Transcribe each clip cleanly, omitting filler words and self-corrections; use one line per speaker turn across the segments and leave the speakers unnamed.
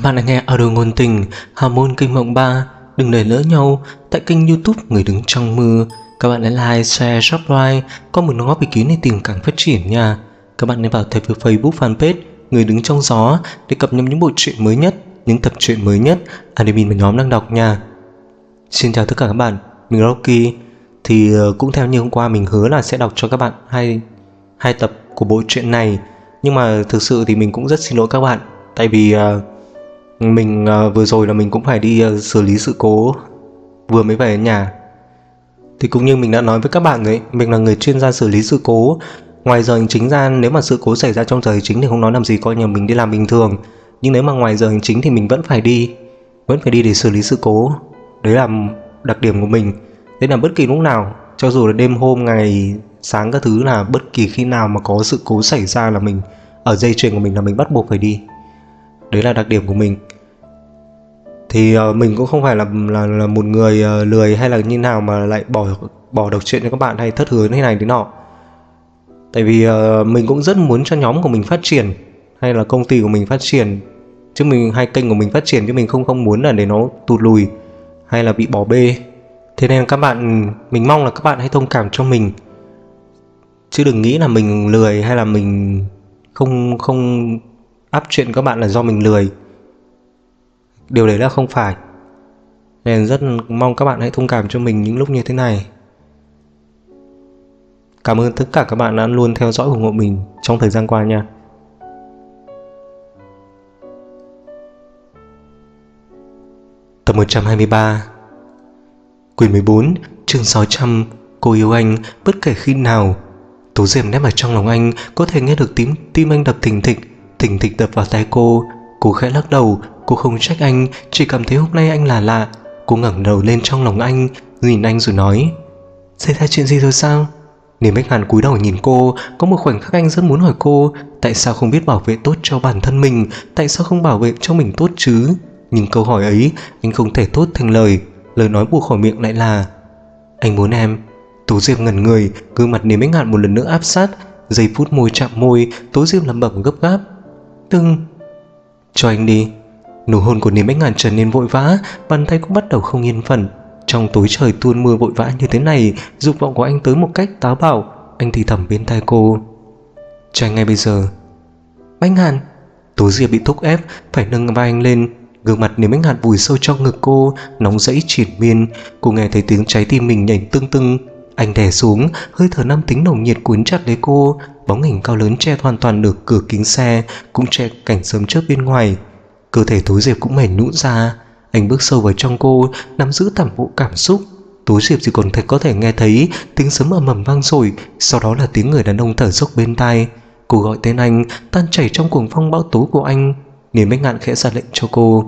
bạn đang nghe audio ngôn tình Hào môn kinh mộng 3. Đừng để lỡ nhau tại kênh YouTube Người đứng trong mưa. Các bạn hãy like, share, subscribe, có một đóng góp ý kiến để tình cảm phát triển nha. Các bạn hãy vào thêm Facebook fanpage Người đứng trong gió để cập nhật những bộ truyện mới nhất, những tập truyện mới nhất admin và nhóm đang đọc nha. Xin chào tất cả các bạn, mình Rocky. Thì cũng theo như hôm qua mình hứa là sẽ đọc cho các bạn hai tập của bộ truyện này. Nhưng mà thực sự thì mình cũng rất xin lỗi các bạn, tại vì mình vừa rồi là mình cũng phải đi xử lý sự cố vừa mới về nhà. Thì cũng như mình đã nói với các bạn rồi, mình là người chuyên gia xử lý sự cố. Ngoài giờ hành chính ra, nếu mà sự cố xảy ra trong giờ hành chính thì không nói làm gì, coi như mình đi làm bình thường. Nhưng nếu mà ngoài giờ hành chính thì mình vẫn phải đi để xử lý sự cố. Đấy là đặc điểm của mình. Đấy là bất kỳ lúc nào, cho dù là đêm hôm, ngày, sáng các thứ, là bất kỳ khi nào mà có sự cố xảy ra là mình, ở dây chuyền của mình là mình bắt buộc phải đi. Đấy là đặc điểm của mình. Thì mình cũng không phải là một người lười hay là như nào mà lại bỏ đọc truyện cho các bạn hay thất hứa thế này thế nọ. Tại vì mình cũng rất muốn cho nhóm của mình phát triển, hay là công ty của mình phát triển, chứ mình hay kênh của mình phát triển, chứ mình không muốn là để nó tụt lùi hay là bị bỏ bê. Thế nên các bạn, mình mong là các bạn hãy thông cảm cho mình, chứ đừng nghĩ là mình lười hay là mình không up chuyện các bạn là do mình lười. Điều đấy là không phải. Nên rất mong các bạn hãy thông cảm cho mình những lúc như thế này. Cảm ơn tất cả các bạn đã luôn theo dõi ủng hộ mình trong thời gian qua nha. Tập 123, quyển 14, chương 600. Cô yêu anh bất kể khi nào. Tố Diệp nép ở trong lòng anh, có thể nghe được tim anh đập thình thịch đập vào tai cô. Cô khẽ lắc đầu. Cô không trách anh, chỉ cảm thấy hôm nay anh là lạ. Cô ngẩng đầu lên trong lòng anh, nhìn anh rồi nói: xảy ra chuyện gì rồi sao? Niềm Bách Hàn cúi đầu nhìn cô. Có một khoảnh khắc anh rất muốn hỏi cô, tại sao không biết bảo vệ tốt cho bản thân mình, tại sao không bảo vệ cho mình tốt chứ? Nhưng câu hỏi ấy anh không thể thốt thành lời. Lời nói buộc khỏi miệng lại là: anh muốn em. Tố Diệp ngẩn người, gương mặt Niềm Bách Hàn một lần nữa áp sát. Giây phút môi chạm môi, Tố Diệp lẩm bẩm gấp gáp: đừng. Cho anh đi. Nụ hôn của Niềm Bách Hàn trở nên vội vã, bàn tay cũng bắt đầu không yên phận. Trong tối trời tuôn mưa vội vã như thế này, dục vọng của anh tới một cách táo bạo. Anh thì thầm bên tai cô: cho anh ngay bây giờ. Bách Hàn. Tố Diệp bị thúc ép phải nâng vai anh lên. Gương mặt Niềm Bách Hàn vùi sâu trong ngực cô, nóng rẫy triền miên. Cô nghe thấy tiếng trái tim mình nhảy tưng tưng. Anh đè xuống, hơi thở nam tính nồng nhiệt cuốn chặt lấy cô. Bóng hình cao lớn che hoàn toàn được cửa kính xe, cũng che cảnh sớm chớp bên ngoài. Cơ thể Tố Diệp cũng mềm nhũn ra. Anh bước sâu vào trong cô, nắm giữ toàn bộ cảm xúc. Tố Diệp chỉ còn có thể nghe thấy tiếng sấm ầm ầm vang dội, sau đó là tiếng người đàn ông thở dốc bên tai. Cô gọi tên anh, tan chảy trong cuồng phong bão tố của anh. Niềm Bách Ngạn khẽ ra lệnh cho cô: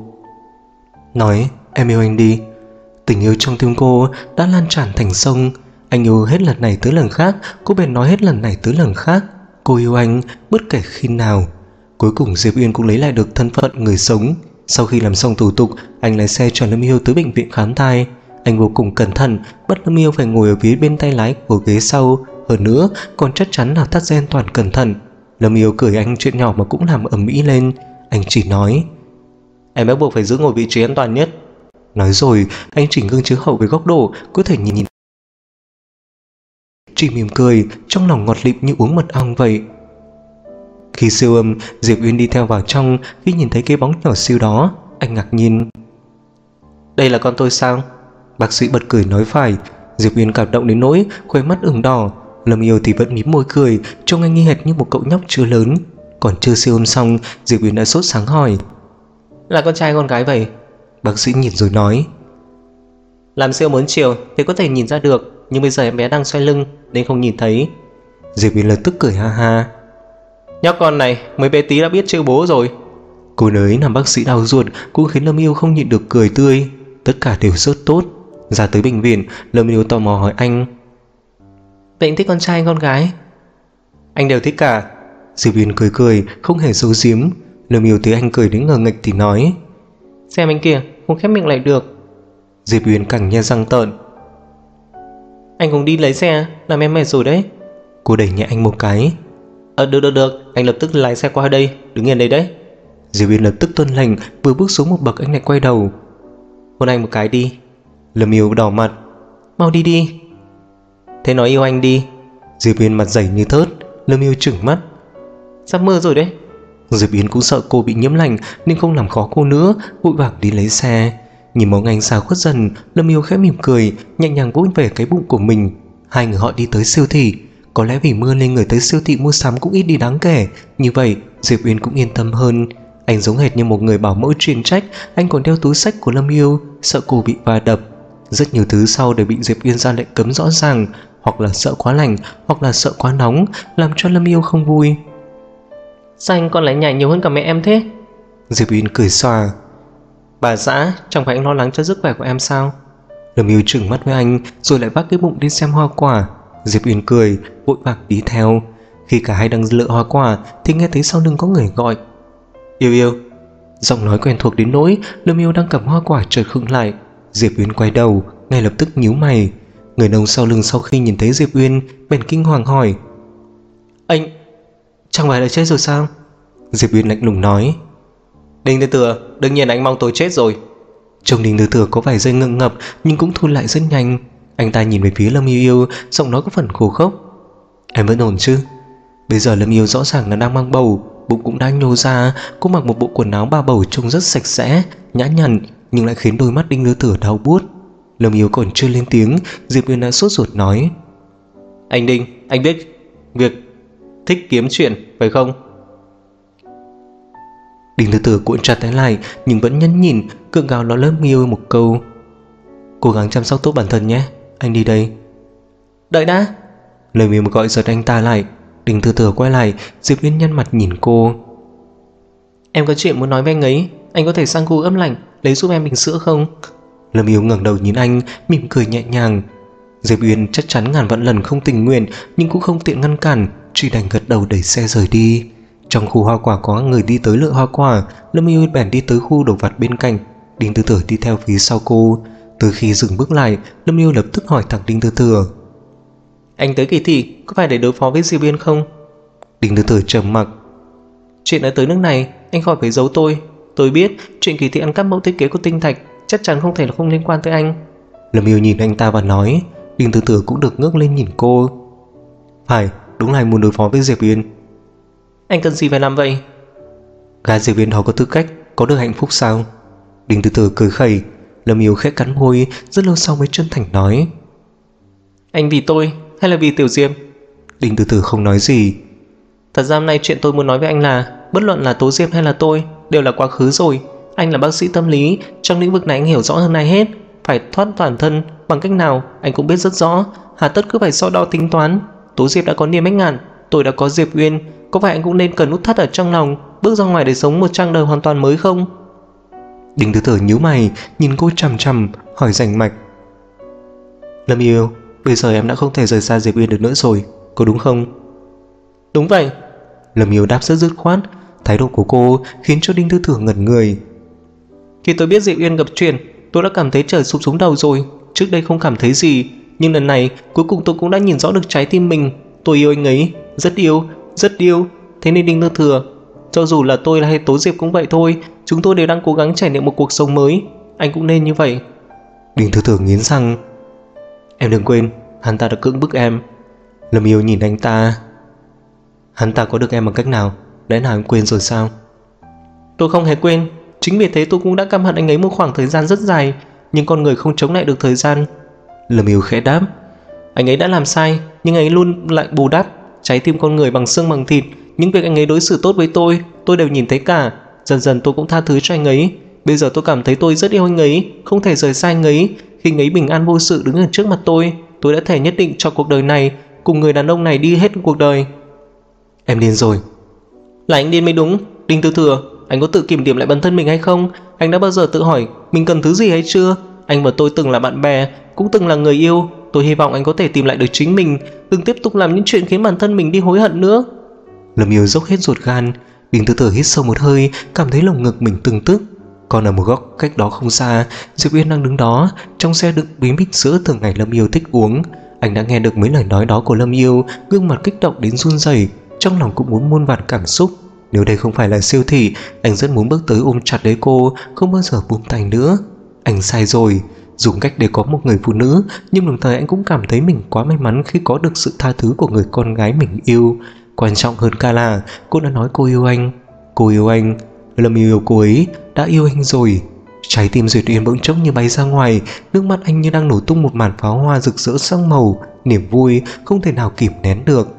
nói em yêu anh đi. Tình yêu trong tim cô đã lan tràn thành sông. Anh yêu hết lần này tới lần khác, cô bèn nói hết lần này tới lần khác: cô yêu anh bất kể khi nào. Cuối cùng Diệp Uyên cũng lấy lại được thân phận người sống. Sau khi làm xong thủ tục, anh lái xe cho Lâm Yêu tới bệnh viện khám thai. Anh vô cùng cẩn thận, bắt Lâm Yêu phải ngồi ở phía bên tay lái của ghế sau. Hơn nữa còn chắc chắn là thắt dây an toàn cẩn thận. Lâm Yêu cười anh chuyện nhỏ mà cũng làm ầm ĩ lên. Anh chỉ nói: em bắt buộc phải giữ ngồi vị trí an toàn nhất. Nói rồi anh chỉnh gương chiếu hậu với góc độ có thể nhìn. Chỉ mỉm cười, trong lòng ngọt lịm như uống mật ong vậy. Khi siêu âm, Diệp Uyên đi theo vào trong. Khi nhìn thấy cái bóng nhỏ siêu đó, anh ngạc nhiên: đây là con tôi sao? Bác sĩ bật cười nói phải. Diệp Uyên cảm động đến nỗi khóe mắt ửng đỏ. Lâm Yêu thì vẫn mím môi cười, trông anh nghi hệt như một cậu nhóc chưa lớn. Còn chưa siêu âm xong, Diệp Uyên đã sốt sáng hỏi: là con trai con gái vậy? Bác sĩ nhìn rồi nói: làm siêu muốn chiều thì có thể nhìn ra được, nhưng bây giờ em bé đang xoay lưng nên không nhìn thấy. Diệp Uyên lập tức cười ha ha: nhóc con này mới bé tí đã biết chữ bố rồi. Cô nới làm bác sĩ đau ruột cũng khiến Lâm Yêu không nhịn được cười tươi. Tất cả đều rất tốt. Ra tới bệnh viện, Lâm Yêu tò mò hỏi anh: vậy anh thích con trai hay con gái? Anh đều thích cả. Diệp Uyên cười cười, không hề giấu giếm. Lâm Yêu thấy anh cười đến ngờ nghệch thì nói: xem anh kìa, không khép miệng lại được. Diệp Uyên càng nhe răng tợn: anh cùng đi lấy xe, làm em mệt rồi đấy. Cô đẩy nhẹ anh một cái: được, anh lập tức lái xe qua đây, đứng yên đây đấy. Diệp Uyên lập tức tuân lệnh, vừa bước xuống một bậc anh lại quay đầu. Hôn anh một cái đi. Lâm Yêu đỏ mặt. Mau đi đi. Thế nói yêu anh đi. Diệp Uyên mặt dày như thớt. Lâm Yêu trừng mắt. Sắp mơ rồi đấy. Diệp Uyên cũng sợ cô bị nhiễm lạnh nên không làm khó cô nữa, vội vàng đi lấy xe. Nhìn bóng anh xa khuất dần, Lâm Yêu khẽ mỉm cười, nhẹ nhàng vỗ về cái bụng của mình. Hai người họ đi tới siêu thị. Có lẽ vì mưa nên người tới siêu thị mua sắm cũng ít đi đáng kể. Như vậy Diệp Uyên cũng yên tâm hơn. Anh giống hệt như một người bảo mẫu chuyên trách. Anh còn đeo túi xách của Lâm Yêu, sợ cô bị va đập. Rất nhiều thứ sau đều bị Diệp Uyên ra lệnh cấm rõ ràng, hoặc là sợ quá lạnh, hoặc là sợ quá nóng, làm cho Lâm Yêu không vui. Sao anh còn lại nhảy nhiều hơn cả mẹ em thế? Diệp Uyên cười xòa. Bà dã, chẳng phải anh lo lắng cho sức khỏe của em sao? Lâm Yêu trừng mắt với anh, rồi lại vác cái bụng đi xem hoa quả. Diệp Uyên cười, vội vàng đi theo. Khi cả hai đang lựa hoa quả thì nghe thấy sau lưng có người gọi. Yêu Yêu. Giọng nói quen thuộc đến nỗi Lâm Yêu đang cầm hoa quả chợt khựng lại. Diệp Uyên quay đầu, ngay lập tức nhíu mày. Người đàn ông sau lưng sau khi nhìn thấy Diệp Uyên bèn kinh hoàng hỏi. Anh chẳng phải là chết rồi sao? Diệp Uyên lạnh lùng nói. Đinh Tư Thừa, đương nhiên anh mong tôi chết rồi. Trông Đinh Tư Thừa có vài giây ngượng ngập nhưng cũng thu lại rất nhanh. Anh ta nhìn về phía Lâm Yêu Yêu, giọng nói có phần khô khốc. Em vẫn ổn chứ? Bây giờ Lâm Yêu rõ ràng là đang mang bầu, bụng cũng đang nhô ra. Cô mặc một bộ quần áo ba bầu trông rất sạch sẽ, nhã nhặn, nhưng lại khiến đôi mắt Đinh Tư Thừa đau buốt. Lâm Yêu còn chưa lên tiếng, Diệp Uyên đã sốt ruột nói. Anh Đinh, anh biết việc thích kiếm chuyện phải không? Đinh Tư Thừa cuộn chặt tay lại nhưng vẫn nhẫn nhịn, gượng gạo nói Lâm Yêu một câu. Cố gắng chăm sóc tốt bản thân nhé, anh đi đây. Đợi đã. Lâm Yêu gọi giật anh ta lại. Đinh Tư Thừa quay lại, Diệp Uyên nhăn mặt nhìn cô. Em có chuyện muốn nói với anh ấy, anh có thể sang khu ấm lạnh lấy giúp em bình sữa không? Lâm Yêu ngẩng đầu nhìn anh, mỉm cười nhẹ nhàng. Diệp Uyên chắc chắn ngàn vạn lần không tình nguyện nhưng cũng không tiện ngăn cản, chỉ đành gật đầu đẩy xe rời đi. Trong khu hoa quả có người đi tới lựa hoa quả, Lâm Yêu bèn đi tới khu đồ vặt bên cạnh. Đinh Tư Thừa đi theo phía sau cô. Từ khi dừng bước lại, Lâm Yêu lập tức hỏi thẳng Đinh Tư Thừa. Anh tới kỳ thị có phải để đối phó với Diệp Uyên không? Đinh Tư Thừa trầm mặc. Chuyện đã tới nước này, anh khỏi phải giấu tôi. Tôi biết chuyện kỳ thị ăn cắp mẫu thiết kế của tinh thạch chắc chắn không thể là không liên quan tới anh. Lâm Yêu nhìn anh ta và nói. Đinh Tư Thừa cũng được ngước lên nhìn cô. Phải, đúng là anh muốn đối phó với Diệp Uyên. Anh cần gì phải làm vậy? Gái Diệp Uyên đó có tư cách có được hạnh phúc sao? Đinh Tư Thừa cười khẩy. Lâm Yêu khẽ cắn môi, rất lâu sau mới chân thành nói. Anh vì tôi hay là vì Tiểu Diệp? Đinh Tư Thừa không nói gì. Thật ra hôm nay chuyện tôi muốn nói với anh là bất luận là Tố Diệp hay là tôi đều là quá khứ rồi. Anh là bác sĩ tâm lý, trong lĩnh vực này anh hiểu rõ hơn ai hết. Phải thoát toàn thân bằng cách nào anh cũng biết rất rõ, hà tất cứ phải so đo tính toán. Tố Diệp đã có Niêm Bách Ngạn, tôi đã có Diệp Uyên, có phải anh cũng nên cần nút thắt ở trong lòng, bước ra ngoài để sống một trang đời hoàn toàn mới không? Đinh Tư Thừa nhíu mày, nhìn cô chằm chằm, hỏi rành mạch. Lâm Yêu, bây giờ em đã không thể rời xa Diệp Uyên được nữa rồi, có đúng không? Đúng vậy. Lâm Yêu đáp rất dứt khoát. Thái độ của cô khiến cho Đinh Tư Thừa ngẩn người. Khi tôi biết Diệp Uyên gặp chuyện, tôi đã cảm thấy trời sụp xuống đầu rồi. Trước đây không cảm thấy gì, nhưng lần này cuối cùng tôi cũng đã nhìn rõ được trái tim mình. Tôi yêu anh ấy, rất yêu, rất yêu. Thế nên Đinh Tư Thừa, cho dù là tôi hay Tố Diệp cũng vậy thôi, chúng tôi đều đang cố gắng trải nghiệm một cuộc sống mới. Anh cũng nên như vậy. Đinh Tư Thừa nghiến răng. Em đừng quên, hắn ta đã cưỡng bức em. Lâm Yêu nhìn anh ta. Hắn ta có được em bằng cách nào? Lẽ nào em quên rồi sao? Tôi không hề quên. Chính vì thế tôi cũng đã căm hận anh ấy một khoảng thời gian rất dài. Nhưng con người không chống lại được thời gian. Lâm Yêu khẽ đáp. Anh ấy đã làm sai, nhưng anh ấy luôn lại bù đắp. Trái tim con người bằng xương bằng thịt. Những việc anh ấy đối xử tốt với tôi đều nhìn thấy cả. Dần dần tôi cũng tha thứ cho anh ấy. Bây giờ tôi cảm thấy tôi rất yêu anh ấy, không thể rời xa anh ấy. Khi anh ấy bình an vô sự đứng ở trước mặt tôi đã thề nhất định cho cuộc đời này cùng người đàn ông này đi hết cuộc đời. Em điên rồi. Là anh điên mới đúng. Đinh Tư Thừa, anh có tự kiểm điểm lại bản thân mình hay không? Anh đã bao giờ tự hỏi mình cần thứ gì hay chưa? Anh và tôi từng là bạn bè, cũng từng là người yêu. Tôi hy vọng anh có thể tìm lại được chính mình, đừng tiếp tục làm những chuyện khiến bản thân mình đi hối hận nữa. Lâm Yêu dốc hết ruột gan. Đinh Tư Thừa hít sâu một hơi, cảm thấy lồng ngực mình từng tức. Còn ở một góc cách đó không xa, Diệp Uyên đang đứng đó, trong xe đựng bí bịch sữa thường ngày Lâm Yêu thích uống. Anh đã nghe được mấy lời nói đó của Lâm Yêu, gương mặt kích động đến run rẩy, trong lòng cũng muốn muôn vàn cảm xúc. Nếu đây không phải là siêu thị, anh rất muốn bước tới ôm chặt lấy cô, không bao giờ buông tay nữa. Anh sai rồi, dùng cách để có một người phụ nữ, nhưng đồng thời anh cũng cảm thấy mình quá may mắn khi có được sự tha thứ của người con gái mình yêu. Quan trọng hơn cả là cô đã nói cô yêu anh. Cô yêu anh. Lâm yêu cô ấy, đã yêu anh rồi. Trái tim Duyệt Uyên bỗng chốc như bay ra ngoài, nước mắt anh như đang nổ tung một màn pháo hoa rực rỡ sắc màu, niềm vui không thể nào kìm nén được.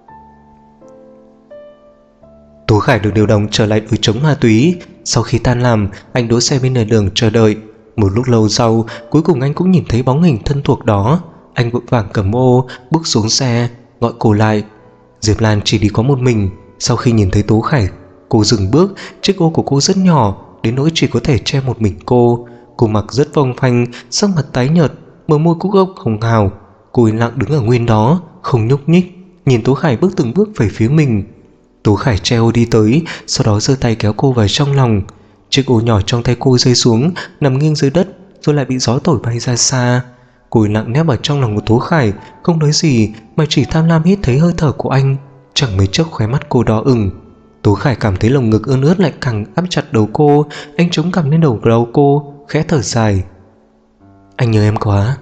Tố Khải được điều động trở lại đội chống ma túy. Sau khi tan làm, anh đỗ xe bên lề đường chờ đợi. Một lúc lâu sau, cuối cùng anh cũng nhìn thấy bóng hình thân thuộc đó. Anh vội vàng cầm ô, bước xuống xe, gọi cô lại. Diệp Lan chỉ đi có một mình. Sau khi nhìn thấy Tố Khải, cô dừng bước. Chiếc ô của cô rất nhỏ, đến nỗi chỉ có thể che một mình cô. Cô mặc rất phong phanh, sắc mặt tái nhợt, bờ môi cúc ốc hồng hào. Cô yên lặng đứng ở nguyên đó, không nhúc nhích, nhìn Tố Khải bước từng bước về phía mình. Tố Khải treo đi tới, sau đó giơ tay kéo cô vào trong lòng. Chiếc ô nhỏ trong tay cô rơi xuống, nằm nghiêng dưới đất, rồi lại bị gió thổi bay ra xa. Cô yên lặng nép vào trong lòng của Tố Khải, không nói gì mà chỉ tham lam hít thấy hơi thở của anh. Chẳng mấy chốc khóe mắt cô đỏ ửng. Tố Khải cảm thấy lồng ngực ươn ướt lại càng áp chặt đầu cô. Anh chống cằm lên đầu cô, khẽ thở dài. Anh nhớ em quá.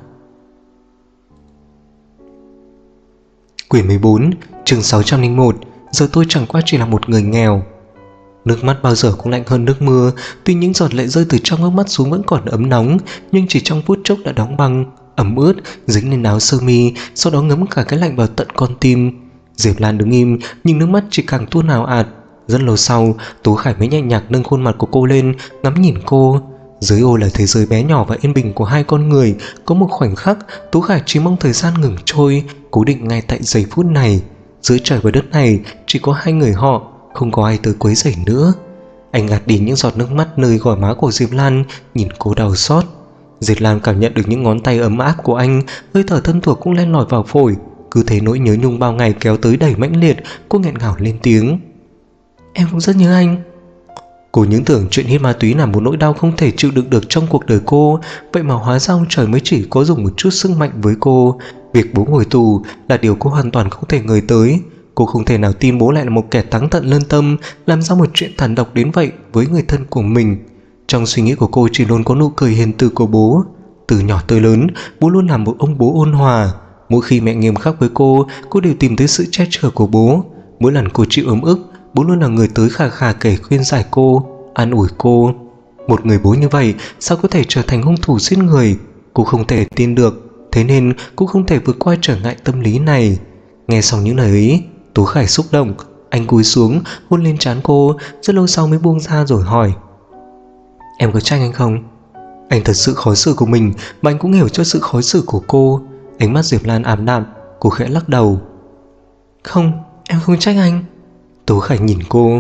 Quyển 14, chương 601. Giờ tôi chẳng qua chỉ là một người nghèo. Nước mắt bao giờ cũng lạnh hơn nước mưa. Tuy những giọt lệ rơi từ trong nước mắt xuống vẫn còn ấm nóng, nhưng chỉ trong phút chốc đã đóng băng, ẩm ướt, dính lên áo sơ mi, sau đó ngấm cả cái lạnh vào tận con tim. Diệp Lan đứng im, nhưng nước mắt chỉ càng tuôn ào ạt. Rất lâu sau, Tố Khải mới nhẹ nhàng nâng khuôn mặt của cô lên, ngắm nhìn cô. Dưới ô là thế giới bé nhỏ và yên bình của hai con người. Có một khoảnh khắc, Tố Khải chỉ mong thời gian ngừng trôi, cố định ngay tại giây phút này. Giữa trời và đất này chỉ có hai người họ, không có ai tới quấy rầy nữa. Anh gạt đi những giọt nước mắt nơi gò má của Diệp Lan, nhìn cô đau xót. Diệp Lan cảm nhận được những ngón tay ấm áp của anh, hơi thở thân thuộc cũng len lỏi vào phổi. Cứ thế nỗi nhớ nhung bao ngày kéo tới đầy mãnh liệt, cô nghẹn ngào lên tiếng. Em cũng rất nhớ anh. Cô những tưởng chuyện hít ma túy là một nỗi đau không thể chịu đựng được trong cuộc đời cô, vậy mà hóa ra ông trời mới chỉ có dùng một chút sức mạnh với cô. Việc bố ngồi tù là điều cô hoàn toàn không thể ngờ tới. Cô không thể nào tin bố lại là một kẻ táng tận lương tâm, làm ra một chuyện tàn độc đến vậy với người thân của mình. Trong suy nghĩ của cô chỉ luôn có nụ cười hiền từ của bố. Từ nhỏ tới lớn, bố luôn là một ông bố ôn hòa. Mỗi khi mẹ nghiêm khắc với cô đều tìm thấy sự che chở của bố. Mỗi lần cô chịu ấm ức, bố luôn là người tới khà khà kể khuyên giải cô, an ủi cô. Một người bố như vậy sao có thể trở thành hung thủ giết người? Cô không thể tin được, thế nên cô không thể vượt qua trở ngại tâm lý này. Nghe xong những lời ấy, Tố Khải xúc động. Anh cúi xuống hôn lên trán cô, rất lâu sau mới buông ra rồi hỏi. Em có trách anh không? Anh thật sự khó xử của mình, mà anh cũng hiểu cho sự khó xử của cô. Ánh mắt Diệp Lan ảm đạm, cô khẽ lắc đầu. Không, em không trách anh. Tố Khải nhìn cô.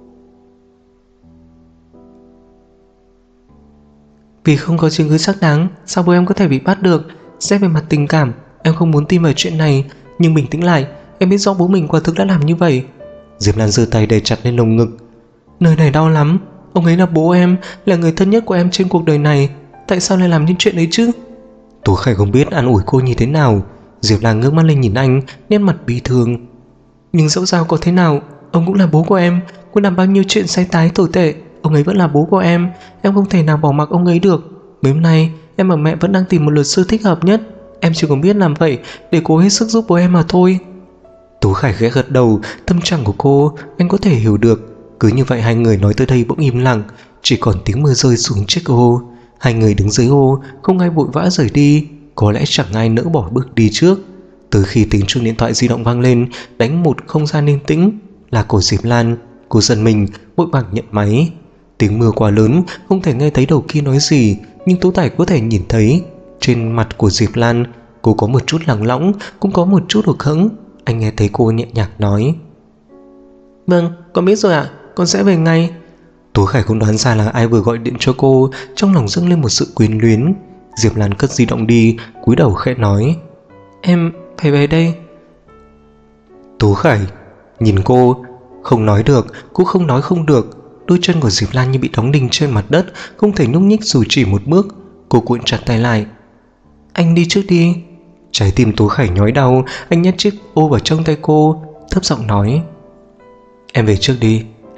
Vì không có chứng cứ xác đáng, sao bố em có thể bị bắt được? Xét về mặt tình cảm, em không muốn tin vào chuyện này, nhưng bình tĩnh lại, em biết rõ bố mình quả thực đã làm như vậy. Diệp Lan giơ tay đè chặt lên lồng ngực. Nơi này đau lắm, ông ấy là bố em, là người thân nhất của em trên cuộc đời này. Tại sao lại làm những chuyện ấy chứ? Tố Khải không biết an ủi cô như thế nào. Diệp Lan ngước mắt lên nhìn anh, nét mặt bi thương. Nhưng dẫu sao có thế nào, ông cũng là bố của em. Cô làm bao nhiêu chuyện sai tái tồi tệ, ông ấy vẫn là bố của em không thể nào bỏ mặc ông ấy được. Mấy hôm nay em và mẹ vẫn đang tìm một luật sư thích hợp nhất. Em chỉ còn biết làm vậy để cố hết sức giúp bố em mà thôi. Tố Khải khẽ gật đầu. Tâm trạng của cô anh có thể hiểu được. Cứ như vậy hai người nói tới đây bỗng im lặng, chỉ còn tiếng mưa rơi xuống chiếc ô. Hai người đứng dưới ô, không ai vội vã rời đi. Có lẽ chẳng ai nỡ bỏ bước đi trước. Từ khi tiếng chuông điện thoại di động vang lên, đánh một không gian yên tĩnh. Là của Diệp Lan. Cô giật mình, vội vàng nhận máy. Tiếng mưa quá lớn, không thể nghe thấy đầu kia nói gì, nhưng Tố Tải có thể nhìn thấy trên mặt của Diệp Lan, cô có một chút lẳng lõng, cũng có một chút hụt hẫng. Anh nghe thấy cô nhẹ nhàng nói. Vâng, con biết rồi ạ, con sẽ về ngay. Tố Khải không đoán ra là ai vừa gọi điện cho cô, trong lòng dâng lên một sự quyến luyến. Diệp Lan cất di động đi, cúi đầu khẽ nói. Em phải về đây. Tố Khải nhìn cô, không nói được, cũng không nói không được. Đôi chân của Diệp Lan như bị đóng đinh trên mặt đất, không thể nhúc nhích dù chỉ một bước. Cô cuộn chặt tay lại. Anh đi trước đi. Trái tim Tố Khải nhói đau. Anh nhét chiếc ô vào trong tay cô, thấp giọng nói. Em về trước đi,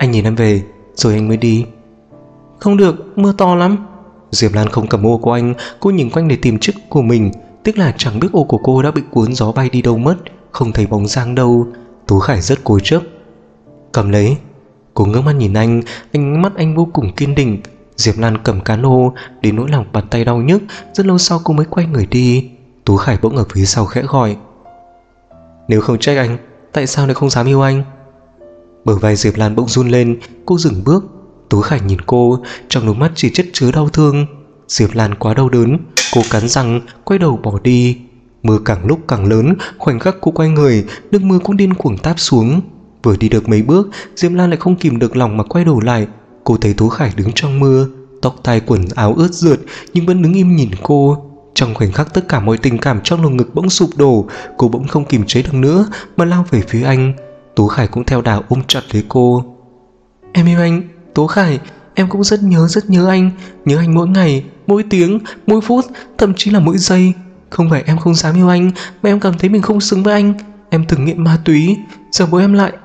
Anh nhìn em về rồi anh mới đi. Không được, mưa to lắm. Diệp Lan không cầm ô của anh. Cô nhìn quanh để tìm chiếc của mình. Tiếc là chẳng biết ô của cô đã bị cuốn gió bay đi đâu mất, không thấy bóng dáng đâu. Tú Khải rất cố chấp. Cầm lấy. Cô ngước mắt nhìn anh, ánh mắt anh vô cùng kiên định. Diệp Lan cầm cano đến nỗi lòng bàn tay đau nhức. Rất lâu sau cô mới quay người đi. Tú Khải bỗng ở phía sau khẽ gọi. Nếu không trách anh, tại sao lại không dám yêu anh? Bờ vai Diệp Lan bỗng run lên. Cô dừng bước. Tú Khải nhìn cô, trong đôi mắt chỉ chất chứa đau thương. Diệp Lan quá đau đớn. Cô cắn răng quay đầu bỏ đi. Mưa càng lúc càng lớn. Khoảnh khắc cô quay người, nước mưa cũng điên cuồng táp xuống. Vừa đi được mấy bước, Diệp Lan lại không kìm được lòng mà quay đầu lại. Cô thấy Tú Khải đứng trong mưa, tóc tai quần áo ướt rượt, nhưng vẫn đứng im nhìn cô. Trong khoảnh khắc tất cả mọi tình cảm trong lồng ngực bỗng sụp đổ. Cô bỗng không kìm chế được nữa mà lao về phía anh. Tú Khải cũng theo đà ôm chặt lấy cô. Em yêu anh, Tú Khải. Em cũng rất nhớ anh. Nhớ anh mỗi ngày, mỗi tiếng, mỗi phút, thậm chí là mỗi giây. Không phải em không dám yêu anh, mà em cảm thấy mình không xứng với anh. Em từng nghiện ma túy, giờ bố em lại.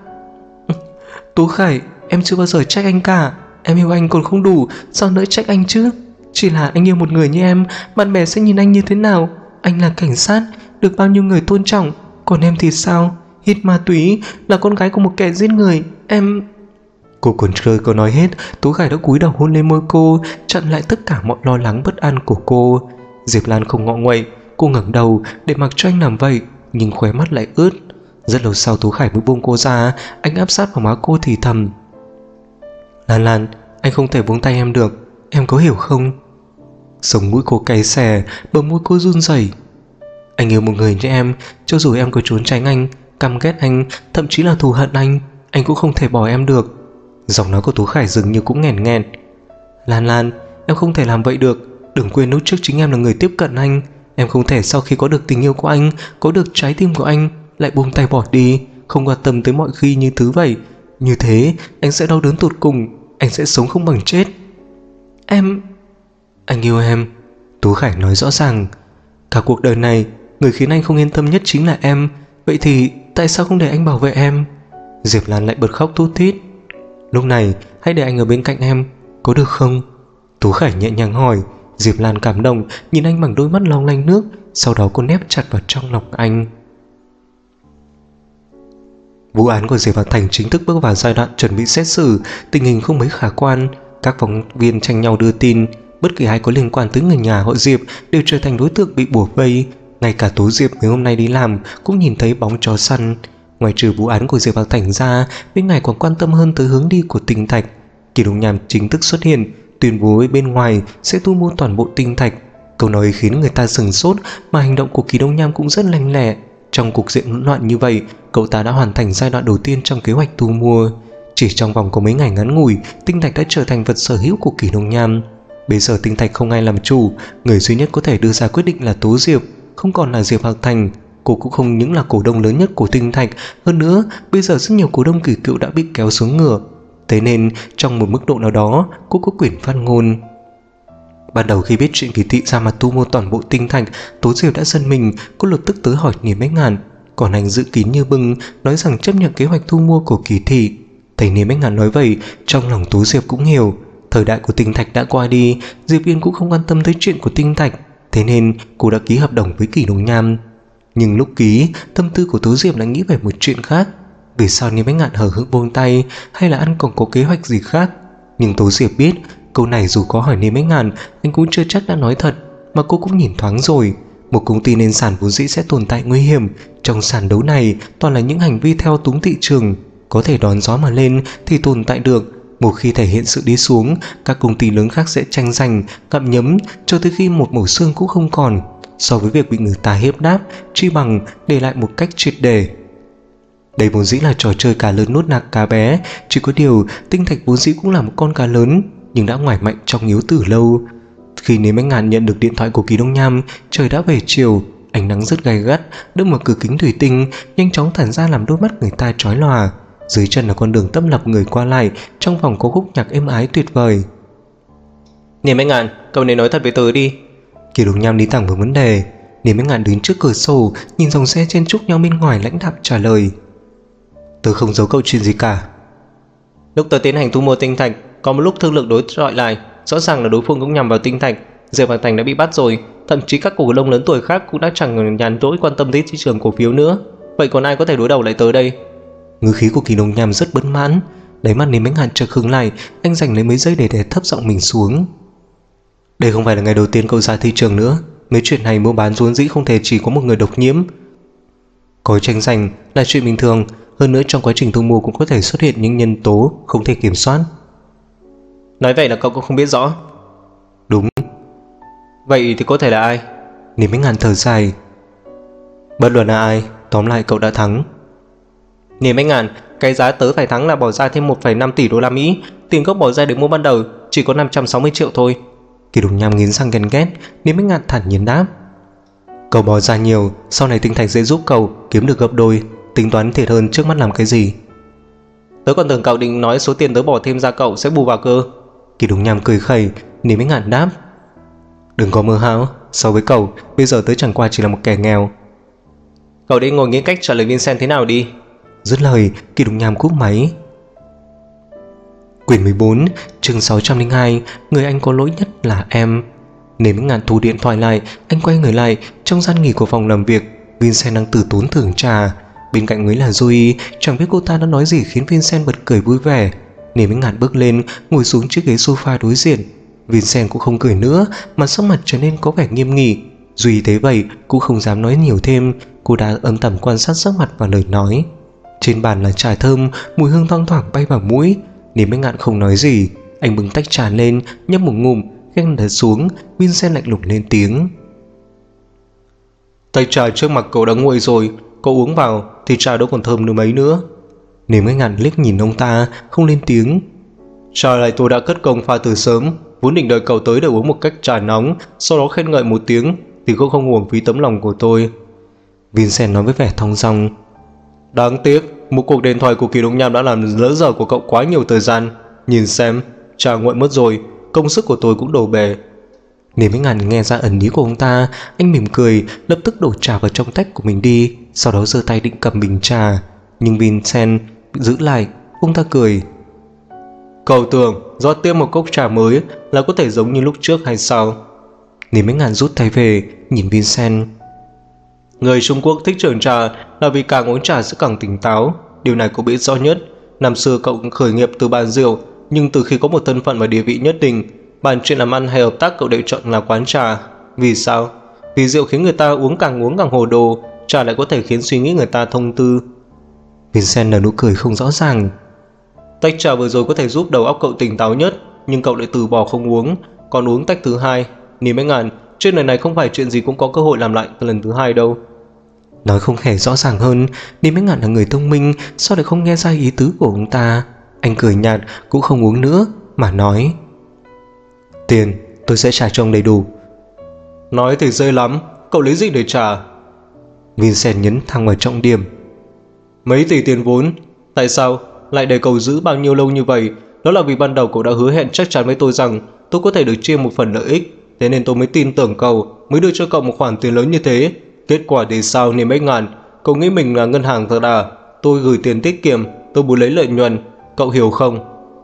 Tú Khải, em chưa bao giờ trách anh cả. Em yêu anh còn không đủ, sao nỡ trách anh chứ? Chỉ là anh yêu một người như em, bạn bè sẽ nhìn anh như thế nào? Anh là cảnh sát, được bao nhiêu người tôn trọng. Còn em thì sao? Hít ma túy, là con gái của một kẻ giết người. Em... Cô còn chưa có nói hết, Tú Khải đã cúi đầu hôn lên môi cô, chặn lại tất cả mọi lo lắng bất an của cô. Diệp Lan không ngọ nguậy. Cô ngẩng đầu để mặc cho anh làm vậy, nhưng khóe mắt lại ướt. Rất lâu sau Tú Khải mới buông cô ra. Anh áp sát vào má cô thì thầm. Lan, anh không thể buông tay em được. Em có hiểu không? Sống mũi cô cay xè, bờ môi cô run rẩy. Anh yêu một người như em, cho dù em có trốn tránh anh, căm ghét anh, thậm chí là thù hận anh cũng không thể bỏ em được. Giọng nói của Tú Khải dường như cũng nghẹn nghẹn. Lan, em không thể làm vậy được. Đừng quên lúc trước chính em là người tiếp cận anh. Em không thể sau khi có được tình yêu của anh, có được trái tim của anh, lại buông tay bỏ đi, không quan tâm tới mọi khi như thứ vậy. Như thế anh sẽ đau đớn tột cùng. Anh sẽ sống không bằng chết. Anh yêu em. Tú Khải nói rõ ràng. Cả cuộc đời này, người khiến anh không yên tâm nhất chính là em. Vậy thì tại sao không để anh bảo vệ em? Diệp Lan lại bật khóc thút thít. Lúc này hãy để anh ở bên cạnh em, có được không? Tú Khải nhẹ nhàng hỏi. Diệp Lan cảm động nhìn anh bằng đôi mắt long lanh nước. Sau đó cô nép chặt vào trong lòng anh. Vụ án của Diệp Hạc Thành chính thức bước vào giai đoạn chuẩn bị xét xử. Tình hình không mấy khả quan. Các phóng viên tranh nhau đưa tin. Bất kỳ ai có liên quan tới người nhà họ Diệp đều trở thành đối tượng bị bủa vây. Ngay cả Tố Diệp ngày hôm nay đi làm cũng nhìn thấy bóng chó săn. Ngoài trừ vụ án của Diệp Hạc Thành ra, bên ngoài còn quan tâm hơn tới hướng đi của Tinh Thạch. Kỳ Đông Nham chính thức xuất hiện, tuyên bố với bên ngoài sẽ thu mua toàn bộ Tinh Thạch. Câu nói khiến người ta sửng sốt, mà hành động của Kỳ Đông Nham cũng rất lanh lẹ. Trong cục diện hỗn loạn như vậy, cậu ta đã hoàn thành giai đoạn đầu tiên trong kế hoạch thu mua. Chỉ trong vòng có mấy ngày ngắn ngủi, Tinh Thạch đã trở thành vật sở hữu của Kỳ Đông Nham. Bây giờ Tinh Thạch không ai làm chủ, người duy nhất có thể đưa ra quyết định là Tố Diệp, không còn là Diệp Hạc Thành. Cô cũng không những là cổ đông lớn nhất của Tinh Thạch, hơn nữa bây giờ rất nhiều cổ đông kỳ cựu đã bị kéo xuống ngựa. Thế nên trong một mức độ nào đó, cô có quyền phát ngôn. Ban đầu khi biết chuyện Kỳ Thị ra mặt thu mua toàn bộ Tinh Thạch, Tố Diệp đã giận mình. Cô lập tức tới hỏi Niềm Bách Ngạn, còn anh giữ kín như bưng, nói rằng chấp nhận kế hoạch thu mua của Kỳ Thị. Thấy Niềm Bách Ngạn nói vậy, trong lòng Tố Diệp cũng hiểu. Thời đại của Tinh Thạch đã qua đi, Diệp Yên cũng không quan tâm tới chuyện của Tinh Thạch, thế nên cô đã ký hợp đồng với Kỳ Đông Nham. Nhưng lúc ký, tâm tư của Tố Diệp lại nghĩ về một chuyện khác. Vì sao Niềm Bách Ngạn hở hững buông tay, hay là anh còn có kế hoạch gì khác? Nhưng Tố Diệp biết câu này dù có hỏi Niềm Bách Ngạn, anh cũng chưa chắc đã nói thật, mà cô cũng nhìn thoáng rồi. Một công ty nền sản vốn dĩ sẽ tồn tại nguy hiểm. Trong sàn đấu này toàn là những hành vi theo túng thị trường, có thể đón gió mà lên thì tồn tại được. Một khi thể hiện sự đi xuống, các công ty lớn khác sẽ tranh giành, gặm nhấm cho tới khi một mẩu xương cũng không còn. So với việc bị người ta hiếp đáp, chi bằng để lại một cách triệt để. Đây vốn dĩ là trò chơi cá lớn nuốt nạc cá bé. Chỉ có điều Tinh Thạch vốn dĩ cũng là một con cá lớn, nhưng đã ngoải mạnh trong yếu từ lâu. Khi Niềm Bách Ngạn nhận được điện thoại của Kỳ Đông Nham, trời đã về chiều, ánh nắng rất gay gắt, đâm vào cửa kính thủy tinh, nhanh chóng tản ra làm đôi mắt người ta chói lòa. Dưới chân là con đường tấp nập người qua lại, trong phòng có khúc nhạc êm ái tuyệt vời. Niềm Bách Ngạn, cậu nên nói thật với tớ đi. Kỳ Đông Nham đi thẳng vào vấn đề. Niềm Bách Ngạn đứng trước cửa sổ, nhìn dòng xe chen chúc nhau bên ngoài, lãnh đạm trả lời. Tớ không giấu cậu chuyện gì cả.
Lúc tôi tiến hành thu mua tinh thạch, có một lúc thương lượng đối chọi lại, rõ ràng là đối phương cũng nhằm vào tinh thạch. Diệp Hoàng Thành đã bị bắt rồi, thậm chí các cổ đông lớn tuổi khác cũng đã chẳng nhàn rỗi quan tâm đến thị trường cổ phiếu nữa. Vậy còn ai có thể đối đầu lại tới đây?
Ngữ khí của Kỳ Đông Nham rất bất mãn. Đáy mắt Niêm Bách Ngạn chợt khựng lại, anh dành lấy mấy giây để đè thấp giọng mình xuống. Đây không phải là ngày đầu tiên cậu ra thị trường nữa. Mấy chuyện này mua bán vốn dĩ không thể chỉ có một người độc nhiễm. Có tranh giành là chuyện bình thường. Hơn nữa trong quá trình thu mua cũng có thể xuất hiện những nhân tố không thể kiểm soát.
Nói vậy là cậu cũng không biết rõ.
Đúng.
Vậy thì có thể là ai?
Niêm Bách Ngạn thở dài. Bất luận là ai, tóm lại cậu đã thắng.
Niêm Bách Ngạn, cái giá tớ phải thắng là bỏ ra thêm 1,5 tỷ đô la Mỹ. Tiền gốc bỏ ra để mua ban đầu chỉ có 560 triệu thôi.
Kỳ Đông Nham nghiến răng ghen ghét. Niêm Bách Ngạn thản nhiên đáp. Cậu bỏ ra nhiều, sau này tinh thạch sẽ giúp cậu kiếm được gấp đôi. Tính toán thiệt hơn trước mắt làm cái gì?
Tớ còn tưởng cậu định nói số tiền tớ bỏ thêm ra cậu sẽ bù vào cơ.
Kỳ Đông Nham cười khẩy. Niêm Bách Ngạn đáp. Đừng có mơ hão, so với cậu bây giờ tớ chẳng qua chỉ là một kẻ nghèo.
Cậu đi ngồi nghĩ cách trả lời Vincent thế nào đi.
Dứt lời, Kỳ Đông Nham cúp máy. Quyển 14, chương 602. Người anh có lỗi nhất là em. Niêm Bách Ngạn thu điện thoại lại, anh quay người lại. Trong gian nghỉ của phòng làm việc, Vincent đang từ tốn thưởng trà. Bên cạnh người là Zoe. Chẳng biết cô ta đã nói gì khiến Vincent bật cười vui vẻ. Niêm Bách Ngạn bước lên, ngồi xuống chiếc ghế sofa đối diện. Vincent cũng không cười nữa, mà sắc mặt trở nên có vẻ nghiêm nghị. Duy thấy vậy cũng không dám nói nhiều thêm. Cô đã âm thầm quan sát sắc mặt và lời nói. Trên bàn là trà thơm, mùi hương thoang thoảng bay vào mũi. Niêm Bách Ngạn không nói gì. Anh bưng tách trà lên, nhấp một ngụm, ghen đặt xuống. Vincent lạnh lùng lên tiếng.
Tách trà trước mặt cậu đã nguội rồi, cậu uống vào thì trà đâu còn thơm nữa mấy nữa.
Niêm Bách Ngạn liếc nhìn ông ta, không lên tiếng.
Trà này tôi đã cất công pha từ sớm, vốn định đợi cậu tới để uống một cách trà nóng, sau đó khen ngợi một tiếng thì cũng không uổng phí tấm lòng của tôi.
Vincent nói với vẻ thong dong.
Đáng tiếc, một cuộc điện thoại của Kỳ Đông Nham đã làm lỡ giờ của cậu quá nhiều thời gian. Nhìn xem, trà nguội mất rồi, công sức của tôi cũng đổ bể.
Niêm Bách Ngạn nghe ra ẩn ý của ông ta, anh mỉm cười, lập tức đổ trà vào trong tách của mình đi, sau đó giơ tay định cầm bình trà, nhưng Vincent giữ lại. Ông ta cười.
Cậu tưởng rót tiếp một cốc trà mới là có thể giống như lúc trước hay sao?
Niêm Bách Ngạn rút tay về, nhìn Vincent.
Người Trung Quốc thích chưởng trà là vì càng uống trà sẽ càng tỉnh táo. Điều này cậu biết rõ nhất. Năm xưa cậu khởi nghiệp từ bàn rượu, nhưng từ khi có một thân phận và địa vị nhất định, bàn chuyện làm ăn hay hợp tác cậu đều chọn là quán trà. Vì sao? Vì rượu khiến người ta uống càng hồ đồ, trà lại có thể khiến suy nghĩ người ta thông tư.
Vincent nở nụ cười không rõ ràng.
Tách trà vừa rồi có thể giúp đầu óc cậu tỉnh táo nhất, nhưng cậu lại từ bỏ không uống, còn uống tách thứ hai. Niêm Bách Ngạn, trên đời này không phải chuyện gì cũng có cơ hội làm lại lần thứ hai đâu.
Nói không thể rõ ràng hơn. Niêm Bách Ngạn là người thông minh, sao lại không nghe ra ý tứ của ông ta? Anh cười nhạt, cũng không uống nữa, mà nói. Tiền tôi sẽ trả cho ông đầy đủ.
Nói thì dễ lắm, cậu lấy gì để trả?
Vincent nhấn thẳng vào trọng điểm.
Mấy tỷ tiền vốn, tại sao lại để cậu giữ bao nhiêu lâu như vậy? Đó là vì ban đầu cậu đã hứa hẹn chắc chắn với tôi rằng tôi có thể được chia một phần lợi ích, thế nên tôi mới tin tưởng cậu, mới đưa cho cậu một khoản tiền lớn như thế. Kết quả thì sao Niêm Bách Ngạn? Cậu nghĩ mình là ngân hàng thật à? Tôi gửi tiền tiết kiệm, tôi muốn lấy lợi nhuận, cậu hiểu không?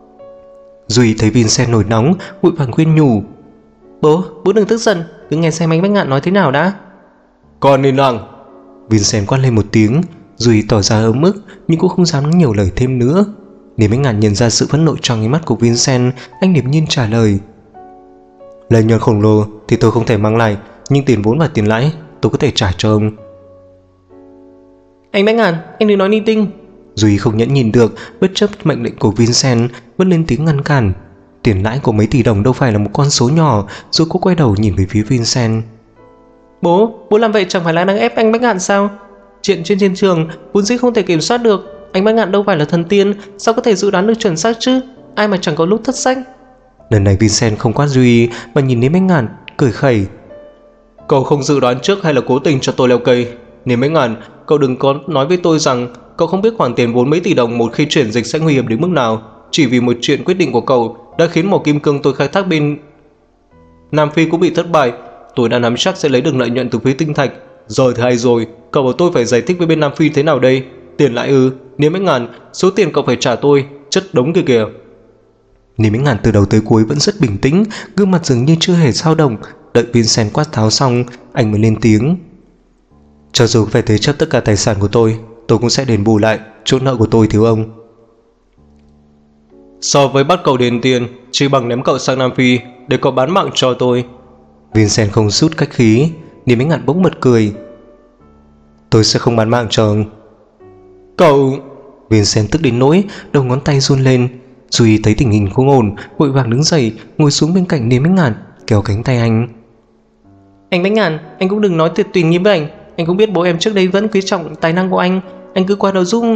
Duy thấy Vincent nổi nóng, vội vàng khuyên nhủ.
Bố đừng tức giận, cứ nghe xem anh Bách Ngạn nói thế nào đã. Con nên năng.
Vincent quát lên một tiếng. Duy tỏ ra ấm ức, nhưng cũng không dám nhiều lời thêm nữa. Niêm Bách Ngạn nhận ra sự phẫn nộ trong ánh mắt của Vincent, anh điềm nhiên trả lời. Lợi nhuận khổng lồ thì tôi không thể mang lại, nhưng tiền vốn và tiền lãi tôi có thể trả cho ông.
Anh Bách Ngạn, anh đừng nói linh tinh.
Duy không nhẫn nhìn được, bất chấp mệnh lệnh của Vincent, vẫn lên tiếng ngăn cản. Tiền lãi của mấy tỷ đồng đâu phải là một con số nhỏ. Rồi cô quay đầu nhìn về phía Vincent.
Bố làm vậy chẳng phải là đang ép anh Bách Ngạn sao? Chuyện trên chiến trường vốn dĩ không thể kiểm soát được. Anh Bách Ngạn đâu phải là thần tiên, sao có thể dự đoán được chuẩn xác chứ? Ai mà chẳng có lúc thất sách.
Lần này Vincent không quát Duy, mà nhìn đến Bách Ngạn cười khẩy.
Cậu không dự đoán trước hay là cố tình cho tôi leo cây? Niêm Bách Ngạn, cậu đừng có nói với tôi rằng cậu không biết khoản tiền vốn mấy tỷ đồng một khi chuyển dịch sẽ nguy hiểm đến mức nào. Chỉ vì một chuyện quyết định của cậu đã khiến mỏ kim cương tôi khai thác bên Nam Phi cũng bị thất bại. Tôi đã nắm chắc sẽ lấy được lợi nhuận từ phía tinh thạch. Rồi thì hay rồi, cậu bảo tôi phải giải thích với bên Nam Phi thế nào đây? Tiền lãi ư? Niêm Bách Ngạn, số tiền cậu phải trả tôi chất đống kia kìa.
Niêm Ánh Ngàn từ đầu tới cuối vẫn rất bình tĩnh, gương mặt dường như chưa hề dao động. Đợi Vincent quát tháo xong, anh mới lên tiếng. Cho dù phải thế chấp tất cả tài sản của tôi cũng sẽ đền bù lại chỗ nợ của tôi thiếu ông.
So với bắt cậu đền tiền, chỉ bằng ném cậu sang Nam Phi để cậu bán mạng cho tôi.
Vincent không sút cách khí. Niêm Ánh Ngàn bỗng bật cười. Tôi sẽ không bán mạng cho ông.
Cậu...
Vincent tức đến nỗi đầu ngón tay run lên. Duy thấy tình hình không ổn, vội vàng đứng dậy, ngồi xuống bên cạnh Niêm Ánh Ngàn, kéo cánh tay anh.
Anh Bách Ngàn, anh cũng đừng nói tuyệt tình như vậy. Anh cũng biết bố em trước đây vẫn quý trọng tài năng của anh cứ qua đầu giúp.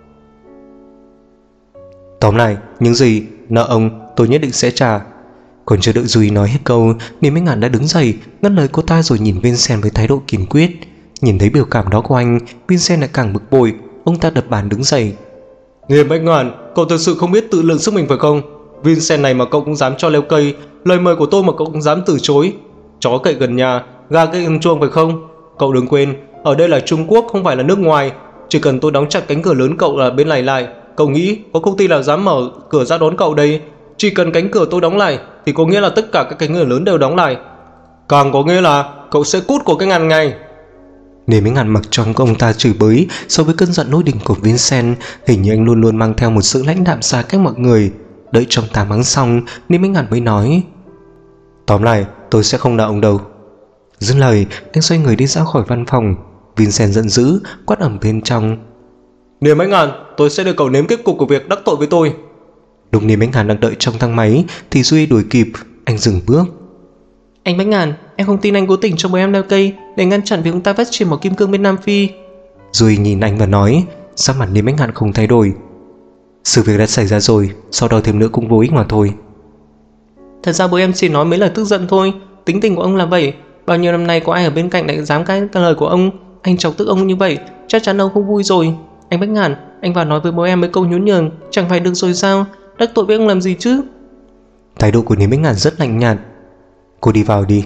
Tóm lại, những gì nợ ông tôi nhất định sẽ trả. Còn chưa đợi Duy nói hết câu, Niêm Ánh Ngàn đã đứng dậy, ngắt lời cô ta rồi nhìn Vincent với thái độ kiên quyết. Nhìn thấy biểu cảm đó của anh, Vincent lại càng bực bội. Ông ta đập bàn đứng dậy.
Niêm Ánh Ngàn, cậu thực sự không biết tự lượng sức mình phải không? Vincent này mà cậu cũng dám cho leo cây, lời mời của tôi mà cậu cũng dám từ chối. Chó cậy gần nhà, gà cậy gần chuồng phải không? Cậu đừng quên, ở đây là Trung Quốc không phải là nước ngoài. Chỉ cần tôi đóng chặt cánh cửa lớn cậu là bên này lại, cậu nghĩ có công ty nào dám mở cửa ra đón cậu đây? Chỉ cần cánh cửa tôi đóng lại thì có nghĩa là tất cả các cánh cửa lớn đều đóng lại. Càng có nghĩa là cậu sẽ cút của cái ngàn ngày.
Niêm Ánh Ngàn mặc cho ông ta chửi bới. So với cơn giận nổi đỉnh của Vincent, hình như anh luôn luôn mang theo một sự lãnh đạm xa cách mọi người. Đợi trong tá mắng xong, Niêm Ánh Ngàn mới nói. Tóm lại, tôi sẽ không nợ ông đâu. Dứt lời, anh xoay người đi ra khỏi văn phòng. Vincent giận dữ, quát ầm bên trong.
Niêm Ánh Ngàn, tôi sẽ đưa cậu nếm kết cục của việc đắc tội với tôi.
Lúc Niêm Ánh Ngàn đang đợi trong thang máy thì Duy đuổi kịp. Anh dừng bước.
Anh Bách Ngàn, em không tin anh cố tình cho bố em leo cây để ngăn chặn việc ông ta phát triển mỏ kim cương bên Nam Phi.
Duy nhìn anh và nói. Sắc mặt Niêm Ánh Ngàn không thay đổi. Sự việc đã xảy ra rồi, sau đó thêm nữa cũng vô ích mà thôi.
Thật ra bố em chỉ nói mấy lời tức giận thôi. Tính tình của ông là vậy. Bao nhiêu năm nay có ai ở bên cạnh lại dám cãi lời của ông. Anh chọc tức ông như vậy, chắc chắn ông không vui rồi. Anh Bách Ngàn, anh vào nói với bố em mấy câu nhún nhường chẳng phải được rồi sao? Đắc tội với ông làm gì chứ?
Thái độ của Niêm Ánh Ngàn rất lạnh nhạt. Cô đi vào đi.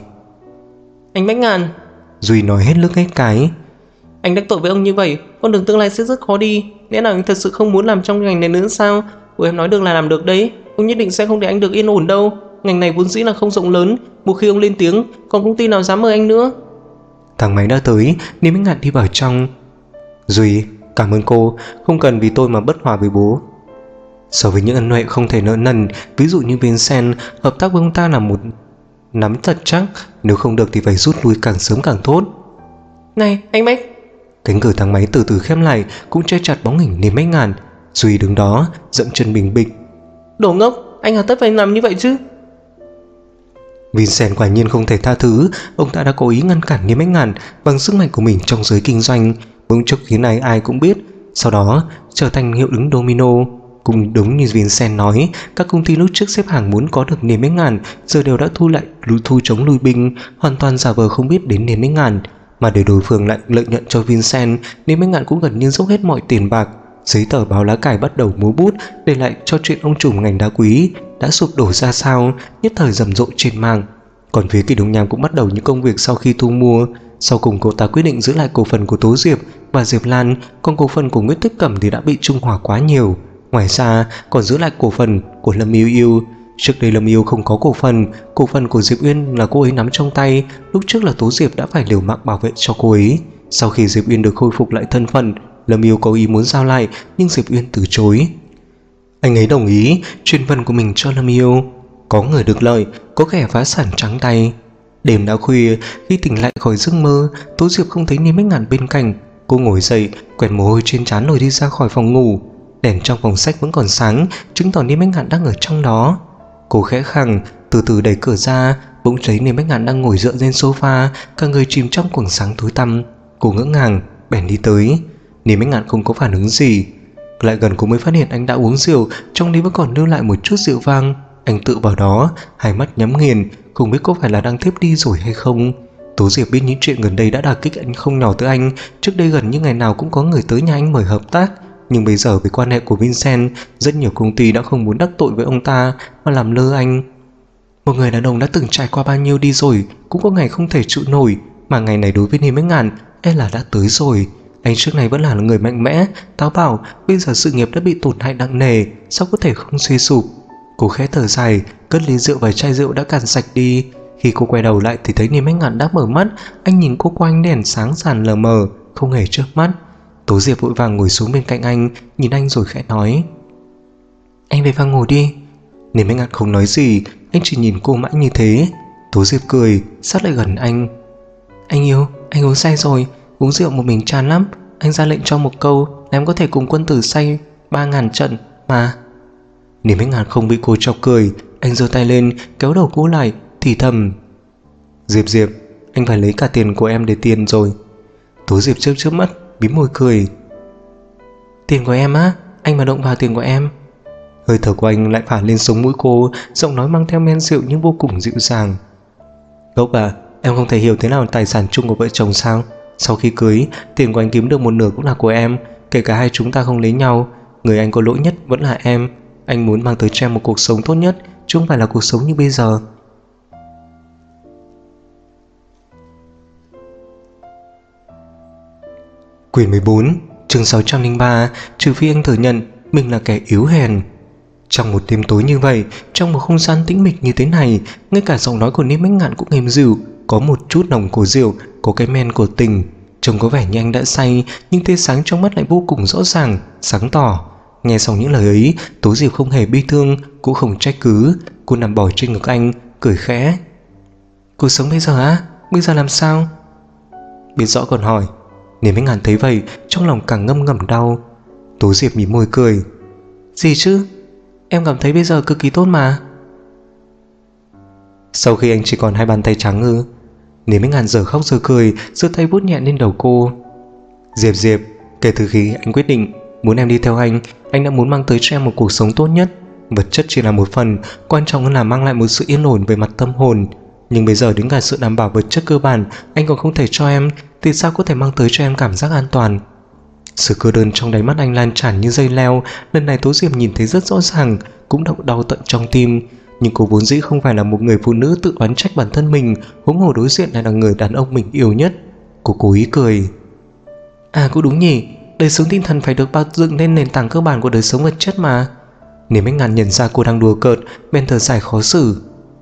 Anh Bách Ngàn,
Duy nói hết nước hết cái.
anh đắc tội với ông như vậy, con đường tương lai sẽ rất khó đi. Lẽ nào anh thật sự không muốn làm trong ngành này nữa sao? Bố em nói được là làm được đấy. Ông nhất định sẽ không để anh được yên ổn đâu. Ngành này vốn dĩ là không rộng lớn. Một khi ông lên tiếng, còn công ty nào dám mời anh nữa?
Thang máy đã tới, Niêm Ánh Ngàn đi vào trong. Duy, cảm ơn cô, không cần vì tôi mà bất hòa với bố. So với những ân huệ không thể nợ nần, ví dụ như Vincent, hợp tác với ông ta là một nắm thật chắc. Nếu không được thì phải rút lui càng sớm càng tốt.
Này, anh Bách.
Cánh cửa thang máy từ từ khép lại, cũng che chặt bóng hình Niêm Ánh Ngàn. Duy đứng đó, dậm chân bình bịch.
Đồ ngốc, anh hà tất phải làm như vậy chứ?
Vincent quả nhiên không thể tha thứ. Ông ta đã cố ý ngăn cản Niêm Ánh Ngàn bằng sức mạnh của mình trong giới kinh doanh. Bỗng chốc khiến này ai cũng biết. Sau đó trở thành hiệu ứng domino. Cũng đúng như Vincent nói, các công ty lúc trước xếp hàng muốn có được Niêm Ánh Ngàn giờ đều đã thu chống lui binh, hoàn toàn giả vờ không biết đến Niêm Ánh Ngàn. Mà để đối phương lại lợi nhuận cho Vincent, Niêm Ánh Ngàn cũng gần như dốc hết mọi tiền bạc. Giấy tờ báo lá cải bắt đầu múa bút, để lại cho chuyện ông trùm ngành đá quý đã sụp đổ ra sao, nhất thời rầm rộ trên mạng. Còn phía Kỳ Đông Nham cũng bắt đầu những công việc sau khi thu mua. Sau cùng cô ta quyết định giữ lại cổ phần của Tố Diệp và Diệp Lan, còn cổ phần của Nguyễn Tích Cẩm thì đã bị trung hòa quá nhiều. Ngoài ra còn giữ lại cổ phần của Lâm Yêu Yêu. Trước đây Lâm Yêu không có cổ phần của Diệp Uyên là cô ấy nắm trong tay. Lúc trước là Tố Diệp đã phải liều mạng bảo vệ cho cô ấy. Sau khi Diệp Uyên được khôi phục lại thân phận, Lâm Yêu có ý muốn giao lại, nhưng Diệp Uyên từ chối. Anh ấy đồng ý truyền phần của mình cho Lâm Yêu. Có người được lợi, có kẻ phá sản trắng tay. Đêm đã khuya, khi tỉnh lại khỏi giấc mơ, Tố Diệp không thấy Niêm Ánh Ngàn bên cạnh. Cô ngồi dậy, quẹt mồ hôi trên trán rồi đi ra khỏi phòng ngủ. Đèn trong phòng sách vẫn còn sáng, chứng tỏ Niêm Ánh Ngàn đang ở trong đó. Cô khẽ khàng từ từ đẩy cửa ra, bỗng thấy Niêm Ánh Ngàn đang ngồi dựa trên sofa, cả người chìm trong quầng sáng tối tăm. Cô ngỡ ngàng bèn đi tới. Niêm Ánh Ngàn không có phản ứng gì. Lại gần cô mới phát hiện anh đã uống rượu, trong đấy vẫn còn lưu lại một chút rượu vang. Anh tự vào đó, hai mắt nhắm nghiền, không biết có phải là đang thiếp đi rồi hay không. Tố Diệp biết những chuyện gần đây đã đả kích anh không nhỏ tới anh. Trước đây gần như ngày nào cũng có người tới nhà anh mời hợp tác, nhưng bây giờ với quan hệ của Vincent, rất nhiều công ty đã không muốn đắc tội với ông ta mà làm lơ anh. Một người đàn ông đã từng trải qua bao nhiêu đi rồi, cũng có ngày không thể chịu nổi, mà ngày này đối với Niêm Ánh Ngàn e là đã tới rồi. Anh trước này vẫn là người mạnh mẽ, táo bạo, bây giờ sự nghiệp đã bị tổn hại nặng nề, sao có thể không suy sụp? Cô khẽ thở dài, cất ly rượu và chai rượu đã cạn sạch đi. Khi cô quay đầu lại thì thấy Niềm Bách Ngạn đã mở mắt. Anh nhìn cô qua ánh đèn sáng sàn lờ mờ, không hề chớp mắt. Tố Diệp vội vàng ngồi xuống bên cạnh anh, nhìn anh rồi khẽ nói: "Anh về phòng ngủ đi." Niềm Bách Ngạn không nói gì, anh chỉ nhìn cô mãi như thế. Tố Diệp cười, sát lại gần anh: "Anh yêu, anh uống say rồi, uống rượu một mình chán lắm. Anh ra lệnh cho một câu là em có thể cùng quân tử say 3000 trận mà." Niềm Bách Ngạn không bị cô chọc cười, anh giơ tay lên kéo đầu cô lại, thì thầm: "Diệp Diệp, anh phải lấy cả tiền của em để tiền rồi." Tố Diệp chớp chớp mắt, bĩm môi cười: "Tiền của em á? Anh mà động vào tiền của em?" Hơi thở của anh lại phả lên sống mũi cô, giọng nói mang theo men rượu nhưng vô cùng dịu dàng: "Gốc à, em không thể hiểu thế nào tài sản chung của vợ chồng sao? Sau khi cưới, tiền của anh kiếm được một nửa cũng là của em. Kể cả hai chúng ta không lấy nhau, người anh có lỗi nhất vẫn là em. Anh muốn mang tới cho em một cuộc sống tốt nhất, chứ không phải là cuộc sống như bây giờ." Quyển 14, chương 603. Trừ phi anh thừa nhận mình là kẻ yếu hèn. Trong một đêm tối như vậy, trong một không gian tĩnh mịch như thế này, ngay cả giọng nói của Niềm Bách Ngạn cũng êm dịu, có một chút nồng của rượu, có cái men của tình. Trông có vẻ như anh đã say, nhưng tia sáng trong mắt lại vô cùng rõ ràng, sáng tỏ. Nghe xong những lời ấy, Tố Diệp không hề bi thương, cũng không trách cứ. Cô nằm bò trên ngực anh, cười khẽ: "Cuộc sống bây giờ á? Bây giờ làm sao?" Biết rõ còn hỏi. Niềm Bách Ngạn thấy vậy, trong lòng càng ngâm ngầm đau. Tố Diệp mỉm môi cười: "Gì chứ? Em cảm thấy bây giờ cực kỳ tốt mà." "Sau khi anh chỉ còn 2 bàn tay trắng ư?" Niềm Bách Ngạn giờ khóc giờ cười, giơ tay vuốt nhẹ lên đầu cô: "Diệp Diệp, kể từ khi anh quyết định muốn em đi theo anh đã muốn mang tới cho em một cuộc sống tốt nhất. Vật chất chỉ là một phần, quan trọng hơn là mang lại một sự yên ổn về mặt tâm hồn. Nhưng bây giờ đến cả sự đảm bảo vật chất cơ bản anh còn không thể cho em, thì sao có thể mang tới cho em cảm giác an toàn?" Sự cô đơn trong đáy mắt anh lan tràn như dây leo. Lần này Tố Diệp nhìn thấy rất rõ ràng, cũng động đau tận trong tim. Nhưng cô vốn dĩ không phải là một người phụ nữ tự oán trách bản thân mình, huống hồ đối diện lại là người đàn ông mình yêu nhất. Cô cố ý cười: "À cũng đúng nhỉ, đời sống tinh thần phải được bao dựng lên nền tảng cơ bản của đời sống vật chất mà." Niềm Bách Ngạn nhận ra cô đang đùa cợt, bèn thở dài khó xử: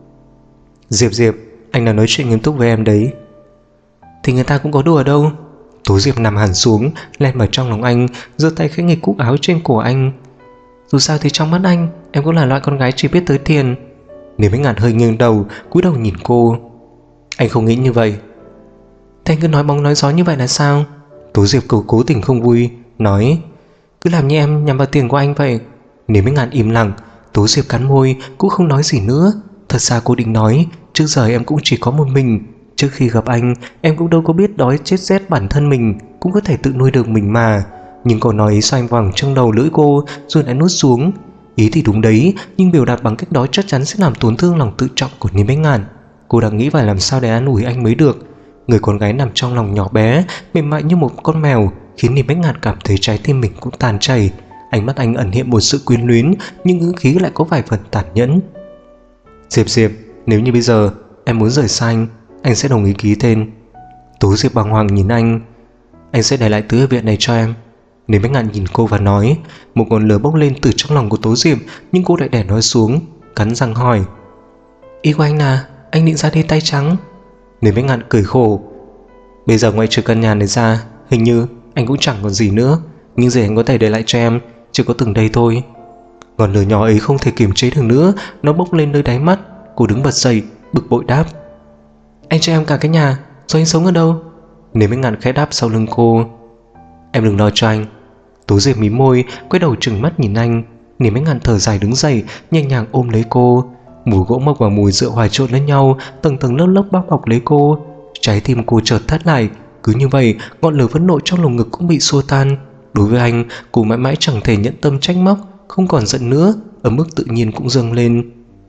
"Diệp Diệp, anh đang nói chuyện nghiêm túc với em đấy." "Thì người ta cũng có đùa đâu." Tố Diệp nằm hẳn xuống, len vào trong lòng anh, giơ tay khẽ nghịch cúc áo trên cổ anh: "Dù sao thì trong mắt anh, em cũng là loại con gái chỉ biết tới tiền." Niềm Bách Ngạn hơi nghiêng đầu, cúi đầu nhìn cô: "Anh không nghĩ như vậy." "Thế anh cứ nói bóng nói gió như vậy là sao?" Tố Diệp cố tình không vui, nói: "Cứ làm như em nhằm vào tiền của anh vậy." Niềm Bách Ngạn im lặng. Tố Diệp cắn môi, cũng không nói gì nữa. Thật ra cô định nói: "Trước giờ em cũng chỉ có một mình. Trước khi gặp anh, em cũng đâu có biết đói chết rét bản thân mình cũng có thể tự nuôi được mình mà." Nhưng câu nói ấy xoay vòng trong đầu lưỡi cô rồi lại nuốt xuống. Ý thì đúng đấy, nhưng biểu đạt bằng cách đó chắc chắn sẽ làm tổn thương lòng tự trọng của Niềm Bách Ngạn. Cô đang nghĩ phải làm sao để an ủi anh mới được. Người con gái nằm trong lòng nhỏ bé, mềm mại như một con mèo, khiến Niềm Bách Ngạn cảm thấy trái tim mình cũng tan chảy. Ánh mắt anh ẩn hiện một sự quyến luyến, nhưng ngữ khí lại có vài phần tàn nhẫn: "Diệp Diệp, nếu như bây giờ em muốn rời xa anh sẽ đồng ý ký tên." Tố Diệp bàng hoàng nhìn anh: "Anh sẽ để lại tứ hợp viện này cho em." Niềm Bách Ngạn nhìn cô và nói. Một ngọn lửa bốc lên từ trong lòng của Tố Diệp, nhưng cô lại đè nó xuống, cắn răng hỏi: "Ý của anh là anh định ra đi tay trắng?" Niềm Bách Ngạn cười khổ: "Bây giờ ngoại trừ căn nhà này ra, hình như anh cũng chẳng còn gì nữa. Nhưng gì anh có thể để lại cho em chỉ có từng đây thôi." Ngọn lửa nhỏ ấy không thể kiềm chế được nữa, nó bốc lên nơi đáy mắt. Cô đứng bật dậy, bực bội đáp: "Anh cho em cả cái nhà, rồi anh sống ở đâu?" Niềm Bách Ngạn khẽ đáp sau lưng cô: "Em đừng lo cho anh." Tố Diệp mím môi, quay đầu trừng mắt nhìn anh. Niềm Bách Ngạn thở dài đứng dậy, nhẹ nhàng ôm lấy cô. Mùi gỗ mộc và mùi rượu hòa trộn lên nhau, tầng tầng lớp lớp bao bọc lấy cô. Trái tim cô chợt thắt lại. Cứ như vậy, ngọn lửa phẫn nộ trong lồng ngực cũng bị xua tan. Đối với anh, cô mãi mãi chẳng thể nhẫn tâm trách móc, không còn giận nữa, ở mức tự nhiên cũng dâng lên: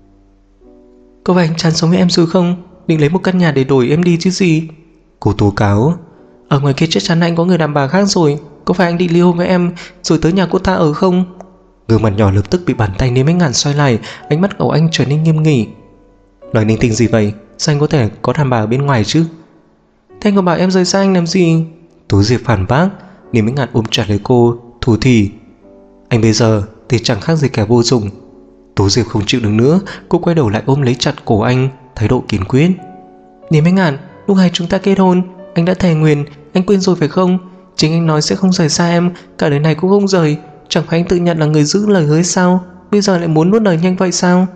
"Có phải anh chán sống với em rồi không? Định lấy một căn nhà để đổi em đi chứ gì?" Cô tố cáo: "Ở ngoài kia chắc chắn anh có người đàn bà khác rồi. Có phải anh định ly hôn với em rồi tới nhà cô ta ở không?" Gương mặt nhỏ lập tức bị bàn tay Niềm Bách Ngạn xoay lại, ánh mắt của anh trở nên nghiêm nghị: "Nói linh tinh gì vậy? Sao anh có thể có đàn bà ở bên ngoài chứ?" "Thế anh còn bảo em rời xa anh làm gì?" Tố Diệp phản bác: Niềm Ánh Ngạn ôm chặt lấy cô, thủ thỉ: Anh bây giờ thì chẳng khác gì kẻ vô dụng. Tố Diệp không chịu được nữa, cô quay đầu lại ôm lấy chặt cổ anh, thái độ kiên quyết.
Niềm Ánh Ngạn, lúc hai chúng ta kết hôn, anh đã thề nguyền, anh quên rồi phải không? Chính anh nói sẽ không rời xa em, cả đời này cũng không rời. Chẳng phải anh tự nhận là người giữ lời hứa sao? Bây giờ lại muốn nuốt lời nhanh vậy sao?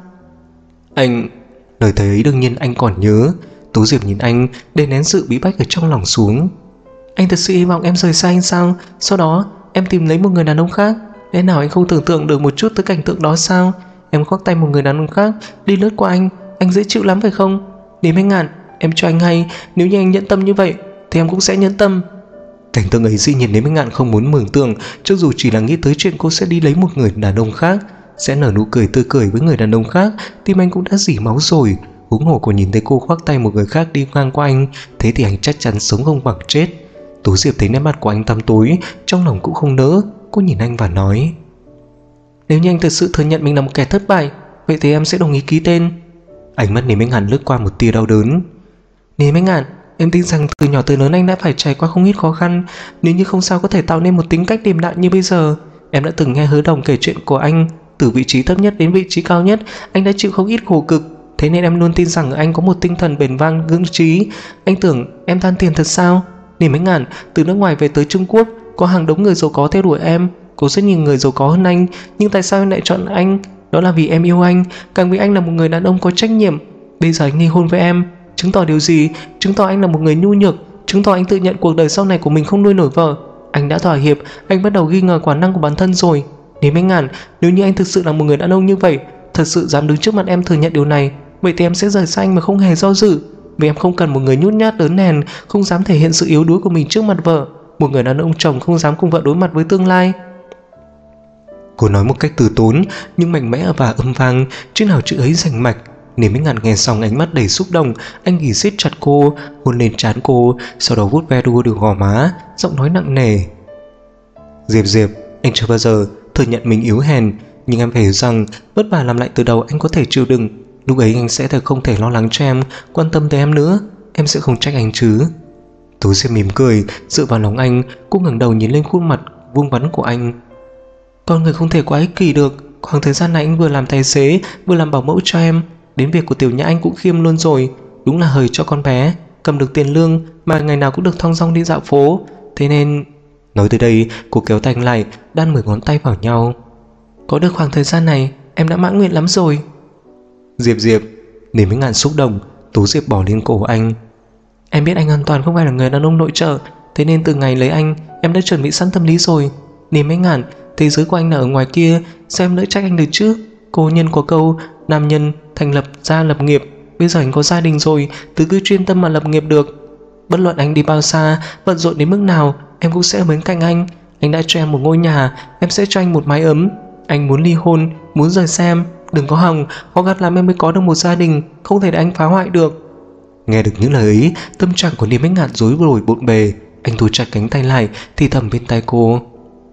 Anh... Lời thề ấy đương nhiên anh còn nhớ. Tố Diệp nhìn anh, để nén sự bí bách ở trong lòng xuống.
Anh thật sự hy vọng em rời xa anh sao? Sau đó em tìm lấy một người đàn ông khác. Lẽ nào anh không tưởng tượng được một chút tới cảnh tượng đó sao? Em khoác tay một người đàn ông khác đi lướt qua anh dễ chịu lắm phải không? Niềm Ánh Ngạn, em cho anh hay, nếu như anh nhẫn tâm như vậy thì em cũng sẽ nhẫn tâm.
Cảnh tượng ấy dĩ nhiên Niềm Ánh Ngạn không muốn mường tượng, cho dù chỉ là nghĩ tới chuyện cô sẽ đi lấy một người đàn ông khác, sẽ nở nụ cười tươi cười với người đàn ông khác, tim anh cũng đã rỉ máu rồi. Huống hồ còn nhìn thấy cô khoác tay một người khác đi ngang qua anh, thế thì anh chắc chắn sống không bằng chết. Tố Diệp thấy nét mặt của anh tăm tối, trong lòng cũng không nỡ. Cô nhìn anh và nói:
Nếu như anh thật sự thừa nhận mình là một kẻ thất bại, vậy thì em sẽ đồng ý ký tên.
Ánh mắt Niềm Ánh Ngạn lướt qua một tia đau đớn.
Niềm Ánh Ngạn, em tin rằng từ nhỏ tới lớn anh đã phải trải qua không ít khó khăn. Nếu như không sao có thể tạo nên một tính cách điềm đạm như bây giờ. Em đã từng nghe Hứa Đồng kể chuyện của anh, từ vị trí thấp nhất đến vị trí cao nhất, anh đã chịu không ít khổ cực. Thế nên em luôn tin rằng anh có một tinh thần bền vang vững chí. Anh tưởng em than tiền thật sao? Niềm Ánh Ngạn, từ nước ngoài về tới Trung Quốc, có hàng đống người giàu có theo đuổi em, có rất nhiều người giàu có hơn anh, nhưng tại sao em lại chọn anh? Đó là vì em yêu anh, càng vì anh là một người đàn ông có trách nhiệm. Bây giờ anh ly hôn với em, chứng tỏ điều gì? Chứng tỏ anh là một người nhu nhược, chứng tỏ anh tự nhận cuộc đời sau này của mình không nuôi nổi vợ. Anh đã thỏa hiệp, anh bắt đầu nghi ngờ khả năng của bản thân rồi. Niềm Ánh Ngạn, nếu như anh thực sự là một người đàn ông như vậy, thật sự dám đứng trước mặt em thừa nhận điều này, vậy thì em sẽ rời xa anh mà không hề do dự. Vì em không cần một người nhút nhát đớn nền, không dám thể hiện sự yếu đuối của mình trước mặt vợ, một người đàn ông chồng không dám cùng vợ đối mặt với tương lai.
Cô nói một cách từ tốn nhưng mạnh mẽ và âm vang, chứ nào chữ ấy rành mạch. Niềm Ánh Ngạn nghe xong ánh mắt đầy xúc động, anh ghì siết chặt cô, hôn lên trán cô, sau đó vuốt ve đua đường gò má, giọng nói nặng nề: Diệp, anh chưa bao giờ thừa nhận mình yếu hèn, nhưng em phải hiểu rằng vất vả làm lại từ đầu anh có thể chịu đựng. Lúc ấy anh sẽ không thể lo lắng cho em, quan tâm tới em nữa. Em sẽ không trách anh chứ? Tố Diệp mỉm cười, dựa vào lòng anh. Cô ngẩng đầu nhìn lên khuôn mặt vuông vắn của anh.
Con người không thể quá ích kỷ được. Khoảng thời gian này anh vừa làm tài xế, vừa làm bảo mẫu cho em, đến việc của Tiểu Nhã anh cũng khiêm luôn rồi. Đúng là hời cho con bé, cầm được tiền lương mà ngày nào cũng được thong dong đi dạo phố. Thế nên...
Nói tới đây, cô kéo tay anh lại, đan 10 ngón tay vào nhau.
Có được khoảng thời gian này, em đã mãn nguyện lắm rồi.
Diệp, Niềm Ánh Ngạn xúc động. Tố Diệp bỏ lên cổ anh.
Em biết anh hoàn toàn không phải là người đàn ông nội trợ, thế nên từ ngày lấy anh, em đã chuẩn bị sẵn tâm lý rồi. Niềm Ánh Ngạn, thế giới của anh là ở ngoài kia, sao em nỡ trách anh được chứ? Cô nhân có câu, nam nhân thành lập gia lập nghiệp. Bây giờ anh có gia đình rồi, từ cứ chuyên tâm mà lập nghiệp được. Bất luận anh đi bao xa, bận rộn đến mức nào, em cũng sẽ ở bên cạnh anh. Anh đã cho em một ngôi nhà, em sẽ cho anh một mái ấm. Anh muốn ly hôn, muốn rời xa em, đừng có hòng, khó gắt lắm em mới có được một gia đình, không thể để anh phá hoại được.
Nghe được những lời ấy, tâm trạng của Niềm Ánh Ngạn rối bời bộn bề. Anh thu chặt cánh tay lại, thì thầm bên tai cô: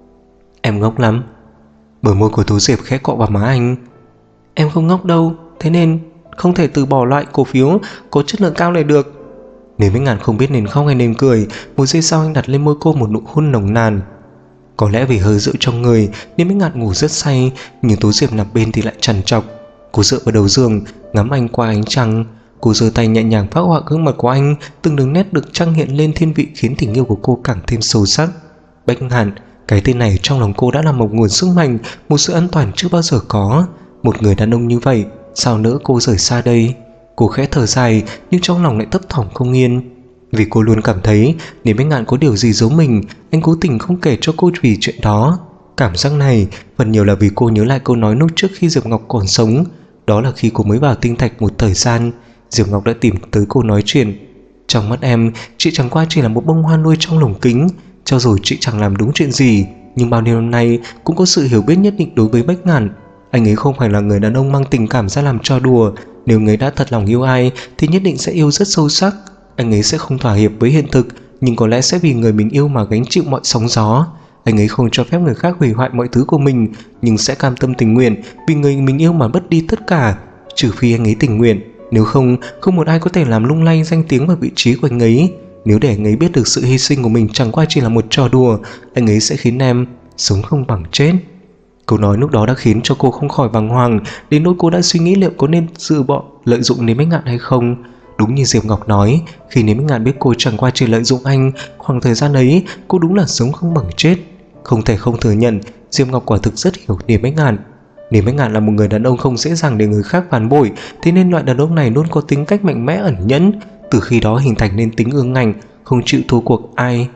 Em ngốc lắm. Bờ môi của Tố Diệp khẽ cọ vào má anh.
Em không ngốc đâu, thế nên không thể từ bỏ loại cổ phiếu có chất lượng cao này được.
Niềm Ánh Ngạn không biết nên khóc hay nên cười. Một giây sau anh đặt lên môi cô một nụ hôn nồng nàn. Có lẽ vì hơi rượu trong người, Niềm Ánh Ngạn ngủ rất say, nhưng Tố Diệp nằm bên thì lại trằn trọc. Cô dựa vào đầu giường, ngắm anh qua ánh trăng. Cô giơ tay nhẹ nhàng phác họa gương mặt của anh, từng đường nét được trăng hiện lên thiên vị, khiến tình yêu của cô càng thêm sâu sắc. Bách Ngạn, cái tên này trong lòng cô đã là một nguồn sức mạnh, một sự an toàn chưa bao giờ có. Một người đàn ông như vậy, sao nỡ cô rời xa đây? Cô khẽ thở dài, nhưng trong lòng lại thấp thỏm không yên. Vì cô luôn cảm thấy Niềm Ánh Ngạn có điều gì giấu mình, anh cố tình không kể cho cô vì chuyện đó. Cảm giác này phần nhiều là vì cô nhớ lại câu nói lúc trước khi Diệp Ngọc còn sống. Đó là khi cô mới vào Tinh Thạch một thời gian, Diệp Ngọc đã tìm tới cô nói chuyện: Trong mắt em, chị chẳng qua chỉ là một bông hoa nuôi trong lồng kính. Cho dù chị chẳng làm đúng chuyện gì, nhưng bao nhiêu năm nay cũng có sự hiểu biết nhất định đối với Bách Ngạn. Anh ấy không phải là người đàn ông mang tình cảm ra làm trò đùa. Nếu người đã thật lòng yêu ai thì nhất định sẽ yêu rất sâu sắc. Anh ấy sẽ không thỏa hiệp với hiện thực, nhưng có lẽ sẽ vì người mình yêu mà gánh chịu mọi sóng gió. Anh ấy không cho phép người khác hủy hoại mọi thứ của mình, nhưng sẽ cam tâm tình nguyện vì người mình yêu mà mất đi tất cả. Trừ phi anh ấy tình nguyện, nếu không, không một ai có thể làm lung lay danh tiếng và vị trí của anh ấy. Nếu để anh ấy biết được sự hy sinh của mình chẳng qua chỉ là một trò đùa, anh ấy sẽ khiến em sống không bằng chết. Câu nói lúc đó đã khiến cho cô không khỏi bàng hoàng, đến nỗi cô đã suy nghĩ liệu có nên dự bỏ lợi dụng Lý Bách Ngạn hay không. Đúng như Diệp Ngọc nói, khi Lý Bách Ngạn biết cô chẳng qua chỉ lợi dụng anh, khoảng thời gian ấy cô đúng là sống không bằng chết. Không thể không thừa nhận, Diệp Ngọc quả thực rất hiểu Lý Bách Ngạn. Lý Bách Ngạn là một người đàn ông không dễ dàng để người khác phản bội, thế nên loại đàn ông này luôn có tính cách mạnh mẽ ẩn nhẫn, từ khi đó hình thành nên tính ương ngạnh, không chịu thua cuộc ai.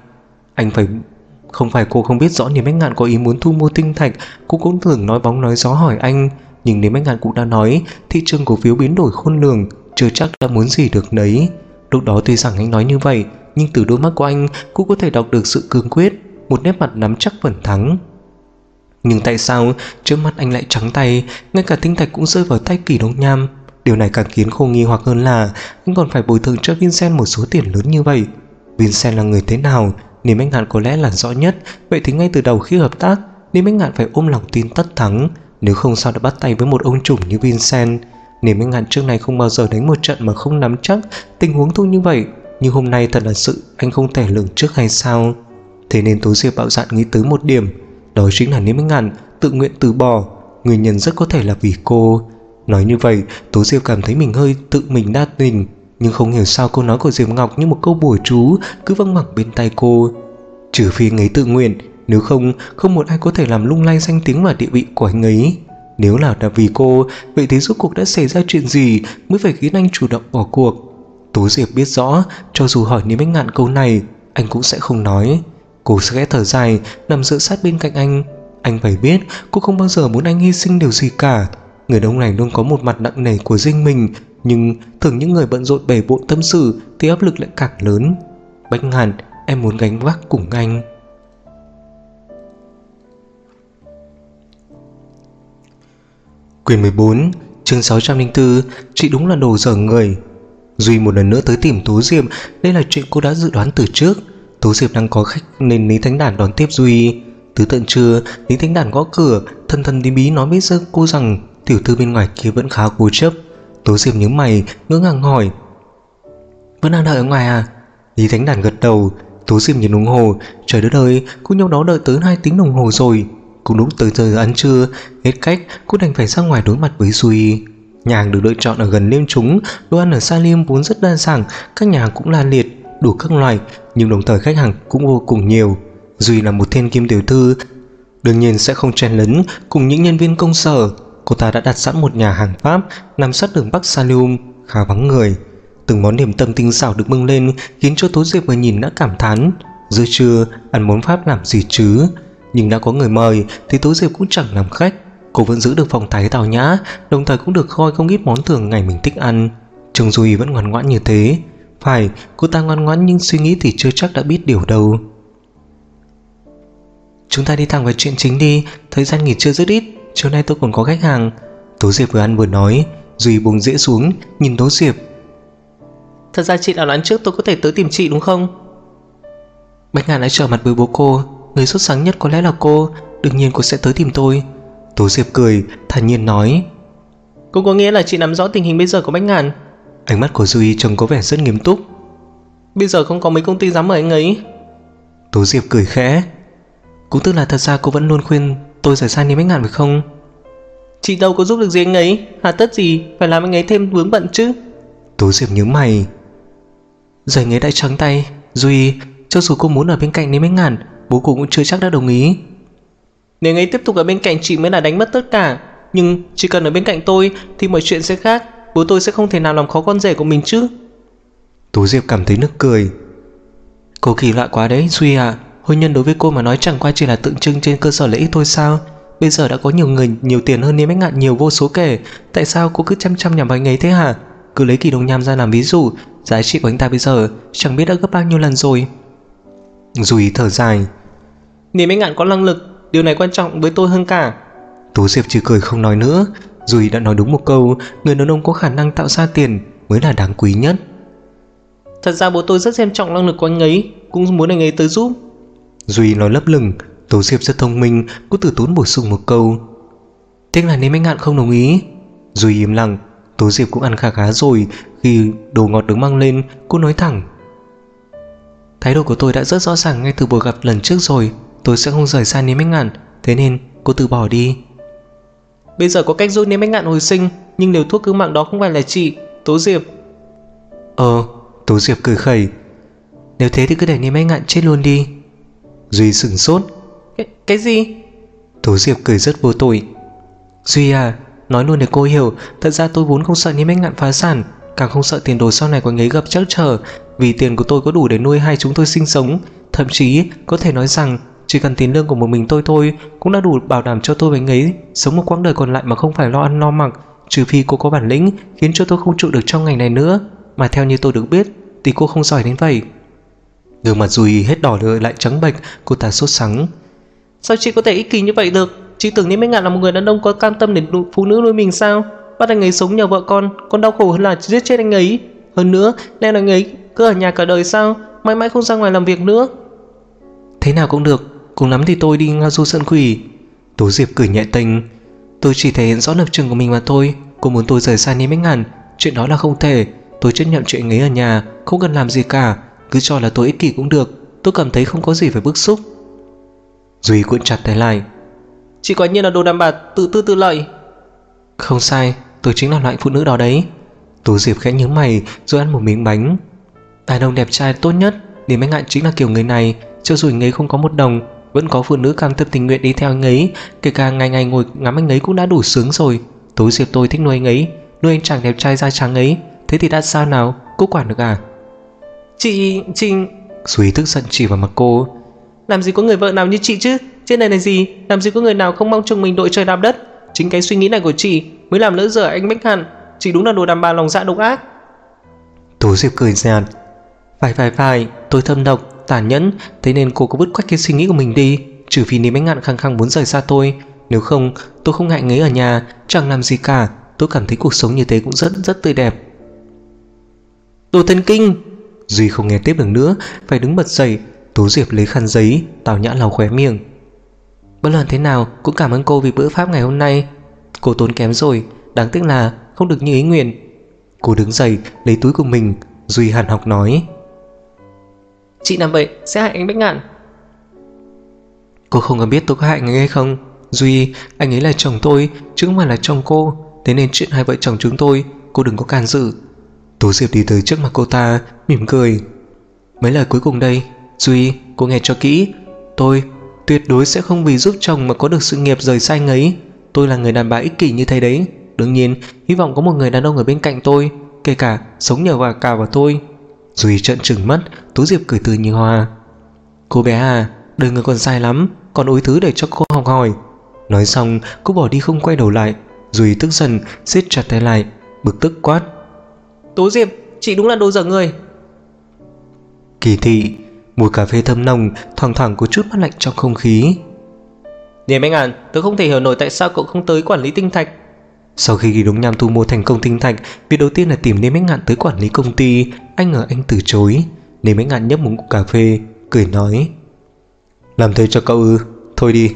Không phải cô không biết rõ Lý Bách Ngạn có ý muốn thu mua tinh thạch, cô cũng thường nói bóng nói gió hỏi anh, nhưng Lý Bách Ngạn cũng đã nói thị trường cổ phiếu biến đổi khôn lường, chưa chắc đã muốn gì được nấy. Lúc đó tuy rằng anh nói như vậy, nhưng từ đôi mắt của anh cũng có thể đọc được sự cương quyết, một nét mặt nắm chắc phần thắng. Nhưng tại sao trước mắt anh lại trắng tay, ngay cả tinh thạch cũng rơi vào tay Kỳ Đông Nham? Điều này càng khiến cô nghi hoặc hơn là anh còn phải bồi thường cho Vincent một số tiền lớn như vậy. Vincent là người thế nào, Lý Bách Ngạn có lẽ là rõ nhất. Vậy thì ngay từ đầu khi hợp tác, Lý Bách Ngạn phải ôm lòng tin tất thắng, nếu không sao đã bắt tay với một ông trùm như Vincent. Lý Bách Ngạn trước này không bao giờ đánh một trận mà không nắm chắc tình huống thu như vậy, nhưng hôm nay thật là sự anh không thể lường trước hay sao? Thế nên Tố Diệp bạo dạn nghĩ tới một điểm, đó chính là Lý Bách Ngạn tự nguyện từ bỏ, nguyên nhân rất có thể là vì cô. Nói như vậy, Tố Diệp cảm thấy mình hơi tự mình đa tình, nhưng không hiểu sao câu nói của Diệp Ngọc như một câu bùa chú cứ văng vẳng bên tai cô. Trừ phi anh ấy tự nguyện, nếu không, không một ai có thể làm lung lay danh tiếng và địa vị của anh ấy. Nếu là vì cô, vậy thì rốt cuộc đã xảy ra chuyện gì mới phải khiến anh chủ động bỏ cuộc? Tố Diệp biết rõ, cho dù hỏi Lý Bách Ngạn câu này, anh cũng sẽ không nói. Cô sẽ thở dài, nằm dựa sát bên cạnh anh. Anh phải biết, cô không bao giờ muốn anh hy sinh điều gì cả. Người đàn ông này luôn có một mặt nặng nề của riêng mình, nhưng thường những người bận rộn bể bộn tâm sự thì áp lực lại càng lớn. Bách Ngạn, em muốn gánh vác cùng anh. Quyển 14, chương 604, chị đúng là đồ dở người. Duy một lần nữa tới tìm Tố Diệp, đây là chuyện cô đã dự đoán từ trước. Tố Diệp đang có khách nên Lý Thánh Đản đón tiếp Duy. Từ tận trưa, Lý Thánh Đản gõ cửa, thân thân tí bí nói với cô rằng tiểu thư bên ngoài kia vẫn khá cố chấp. Tố Diệp nhướng mày, ngỡ ngàng hỏi: vẫn đang đợi ở ngoài à? Lý Thánh Đản gật đầu. Tố Diệp nhìn đồng hồ, trời đất ơi, cô nhau đó đợi tới 2 tiếng đồng hồ rồi. Cũng đúng tới giờ ăn trưa, hết cách cô đành phải ra ngoài đối mặt với Duy. Nhà hàng được lựa chọn ở gần Liêm Trúng, đồ ăn ở Sa Liêm vốn rất đa dạng, các nhà hàng cũng la liệt, đủ các loại, nhưng đồng thời khách hàng cũng vô cùng nhiều. Duy là một thiên kim tiểu thư, đương nhiên sẽ không chen lấn cùng những nhân viên công sở. Cô ta đã đặt sẵn một nhà hàng Pháp nằm sát đường Bắc Sa Liêm, khá vắng người. Từng món điểm tâm tinh xảo được bưng lên khiến cho Tố Diệp vừa nhìn đã cảm thán, giữa trưa ăn món Pháp làm gì chứ. Nhưng đã có người mời thì Tố Diệp cũng chẳng làm khách. Cô vẫn giữ được phong thái tào nhã, đồng thời cũng được khoi không ít món thường ngày mình thích ăn. Trông Duy vẫn ngoan ngoãn như thế. Phải, cô ta ngoan ngoãn nhưng suy nghĩ thì chưa chắc đã biết điều đâu. Chúng ta đi thẳng vào chuyện chính đi, thời gian nghỉ trưa rất ít, chiều nay tôi còn có khách hàng. Tố Diệp vừa ăn vừa nói. Duy buông dĩa xuống, nhìn Tố Diệp.
Thật ra chị đã đoán trước tôi có thể tới tìm chị đúng không?
Bách Ngạn đã trở mặt với bố cô, người sốt sáng nhất có lẽ là cô, đương nhiên cô sẽ tới tìm tôi. Tố Diệp cười, thản nhiên nói.
Cũng có nghĩa là chị nắm rõ tình hình bây giờ của Bách Ngạn.
Ánh mắt của Duy trông có vẻ rất nghiêm túc.
Bây giờ không có mấy công ty dám mời anh ấy.
Tố Diệp cười khẽ. Cũng tức là thật ra cô vẫn luôn khuyên tôi rời xa Lý Bách Ngạn phải không?
Chị đâu có giúp được gì anh ấy, hà tất gì phải làm anh ấy thêm vướng bận chứ.
Tố Diệp nhớ mày. Giờ anh ấy đã trắng tay. Duy, cho dù cô muốn ở bên cạnh Lý Bách Ngạn, bố cô cũng chưa chắc đã đồng ý.
Nếu anh ấy tiếp tục ở bên cạnh chị mới là đánh mất tất cả. Nhưng chỉ cần ở bên cạnh tôi thì mọi chuyện sẽ khác. Bố tôi sẽ không thể nào làm khó con rể của mình chứ.
Tố Diệp cảm thấy nức cười. Cô kỳ lạ quá đấy Duy à. Hôn nhân đối với cô mà nói chẳng qua chỉ là tượng trưng trên cơ sở lợi ích thôi sao? Bây giờ đã có nhiều người nhiều tiền hơn Lý Bách Ngạn nhiều vô số kể, tại sao cô cứ chăm chăm nhằm vào anh ấy thế hả? Cứ lấy Kỳ Đông Nham ra làm ví dụ, giá trị của anh ta bây giờ chẳng biết đã gấp bao nhiêu lần rồi. Duy thở dài.
Lý Bách Ngạn có năng lực, điều này quan trọng với tôi hơn cả.
Tố Diệp chỉ cười không nói nữa. Duy đã nói đúng một câu, người đàn ông có khả năng tạo ra tiền mới là đáng quý nhất.
Thật ra bố tôi rất xem trọng năng lực của anh ấy, cũng muốn anh ấy tới giúp.
Duy nói lấp lửng. Tố Diệp rất thông minh, cũng từ tốn bổ sung một câu. Tiếc là Lý Bách Ngạn không đồng ý. Duy im lặng. Tố Diệp cũng ăn khá khá rồi. Khi đồ ngọt được mang lên, cô nói thẳng. Thái độ của tôi đã rất rõ ràng ngay từ buổi gặp lần trước rồi. Tôi sẽ không rời xa Niêm Bách Ngạn, thế nên cô từ bỏ đi.
Bây giờ có cách giúp Niêm Bách Ngạn hồi sinh, nhưng liều thuốc cứu mạng đó không phải là chị, Tố Diệp.
Tố Diệp cười khẩy. Nếu thế thì cứ để Niêm Bách Ngạn chết luôn đi. Duy sửng sốt.
Cái gì?
Tố Diệp cười rất vô tội. Duy à, nói luôn để cô hiểu, thật ra tôi vốn không sợ Niêm Bách Ngạn phá sản, càng không sợ tiền đồ sau này của anh ấy gặp trắc trở, vì tiền của tôi có đủ để nuôi hai chúng tôi sinh sống. Thậm chí có thể nói rằng chỉ cần tiền lương của một mình tôi thôi cũng đã đủ bảo đảm cho tôi và anh ấy sống một quãng đời còn lại mà không phải lo ăn lo mặc, trừ phi cô có bản lĩnh khiến cho tôi không trụ được trong ngành này nữa. Mà theo như tôi được biết thì cô không giỏi đến vậy. Gương mặt Duy hết đỏ lại trắng bệch, cô ta sốt sắng.
Sao chị có thể ích kỷ như vậy được? Chị tưởng Niêm Bách Ngạn là một người đàn ông có cam tâm để phụ nữ nuôi mình sao? Bắt anh ấy sống nhờ vợ con còn đau khổ hơn là giết chết anh ấy. Hơn nữa, nên anh ấy cứ ở nhà cả đời sao? Mãi mãi không ra ngoài làm việc nữa.
Thế nào cũng được, cùng lắm thì tôi đi ngao du sơn quỷ. Tố Diệp cười nhẹ tênh. Tôi chỉ thể hiện rõ lập trường của mình mà thôi. Cô muốn tôi rời xa Niêm Bách Ngạn, chuyện đó là không thể. Tôi chấp nhận chuyện anh ấy ở nhà, không cần làm gì cả. Cứ cho là tôi ích kỷ cũng được. Tôi cảm thấy không có gì phải bức xúc. Duy cuộn chặt tay lại.
Chị quả nhiên là đồ đàn bà tự tư tự lợi.
Không sai, tôi chính là loại phụ nữ đó đấy. Tố Diệp khẽ nhướng mày rồi ăn một miếng bánh. Đàn ông đẹp trai tốt nhất, Niêm Bách Ngạn chính là kiểu người này. Cho dù anh ấy không có một đồng, vẫn có phụ nữ cam tâm tình nguyện đi theo anh ấy. Kể cả ngày ngày ngồi ngắm anh ấy cũng đã đủ sướng rồi. Tố Diệp tôi thích nuôi anh ấy, nuôi anh chàng đẹp trai da trắng ấy. Thế thì đã sao nào, cô quản được à?
Chị...
Duy tức giận chỉ vào mặt cô.
Làm gì có người vợ nào như chị chứ? Trên này là gì? Làm gì có người nào không mong chồng mình đội trời đạp đất? Chính cái suy nghĩ này của chị mới làm lỡ dở anh Bách Ngạn. Chị đúng là đồ đàn bà lòng dạ độc ác.
Tố Diệp cười nhạt. Phải, tôi thâm độc, tàn nhẫn, thế nên cô có vứt quách cái suy nghĩ của mình đi. Trừ phi Niêm Bách Ngạn khăng khăng muốn rời xa tôi. Nếu không, tôi không ngại anh ấy ở nhà, chẳng làm gì cả. Tôi cảm thấy cuộc sống như thế cũng rất tươi đẹp.
Đồ thần kinh!
Duy không nghe tiếp được nữa, phải đứng bật dậy. Tố Diệp lấy khăn giấy, tào nhã lau khóe miệng. Bất luận thế nào cũng cảm ơn cô vì bữa pháp ngày hôm nay. Cô tốn kém rồi, đáng tiếc là không được như ý nguyện. Cô đứng dậy lấy túi của mình. Duy hàn học nói.
Chị làm vậy sẽ hại anh Bách Ngạn.
Cô không có biết tôi có hại anh ấy hay không. Duy, anh ấy là chồng tôi chứ không phải là chồng cô. Thế nên chuyện hai vợ chồng chúng tôi cô đừng có can dự. Tố Diệp đi tới trước mặt cô ta, mỉm cười. Mấy lời cuối cùng đây. Duy, cô nghe cho kỹ. Tôi tuyệt đối sẽ không vì giúp chồng mà có được sự nghiệp rời xa anh ấy. Tôi là người đàn bà ích kỷ như thế đấy. Đương nhiên, hy vọng có một người đàn ông ở bên cạnh tôi, kể cả sống nhờ vào cả vào tôi. Duy trợn trừng mắt. Tố Diệp cười tươi như hoa. Cô bé à, đời người còn dài lắm, còn ối thứ để cho cô học hỏi. Nói xong cô bỏ đi không quay đầu lại. Duy tức giận siết chặt tay lại, bực tức quát.
Tố Diệp, chị đúng là đồ dở người.
Kỳ thị. Mùi cà phê thơm nồng thoảng thoảng có chút mát lạnh trong không khí.
Niêm Bách Ngạn, tôi không thể hiểu nổi tại sao cậu không tới quản lý tinh thạch.
Sau khi Kỳ Đống Nham thu mua thành công tinh thạch, việc đầu tiên là tìm Niêm Bách Ngạn tới quản lý công ty. Anh ngờ anh từ chối. Niêm Bách Ngạn nhấp một ngụm cà phê, cười nói. Làm thế cho cậu ư? Thôi đi.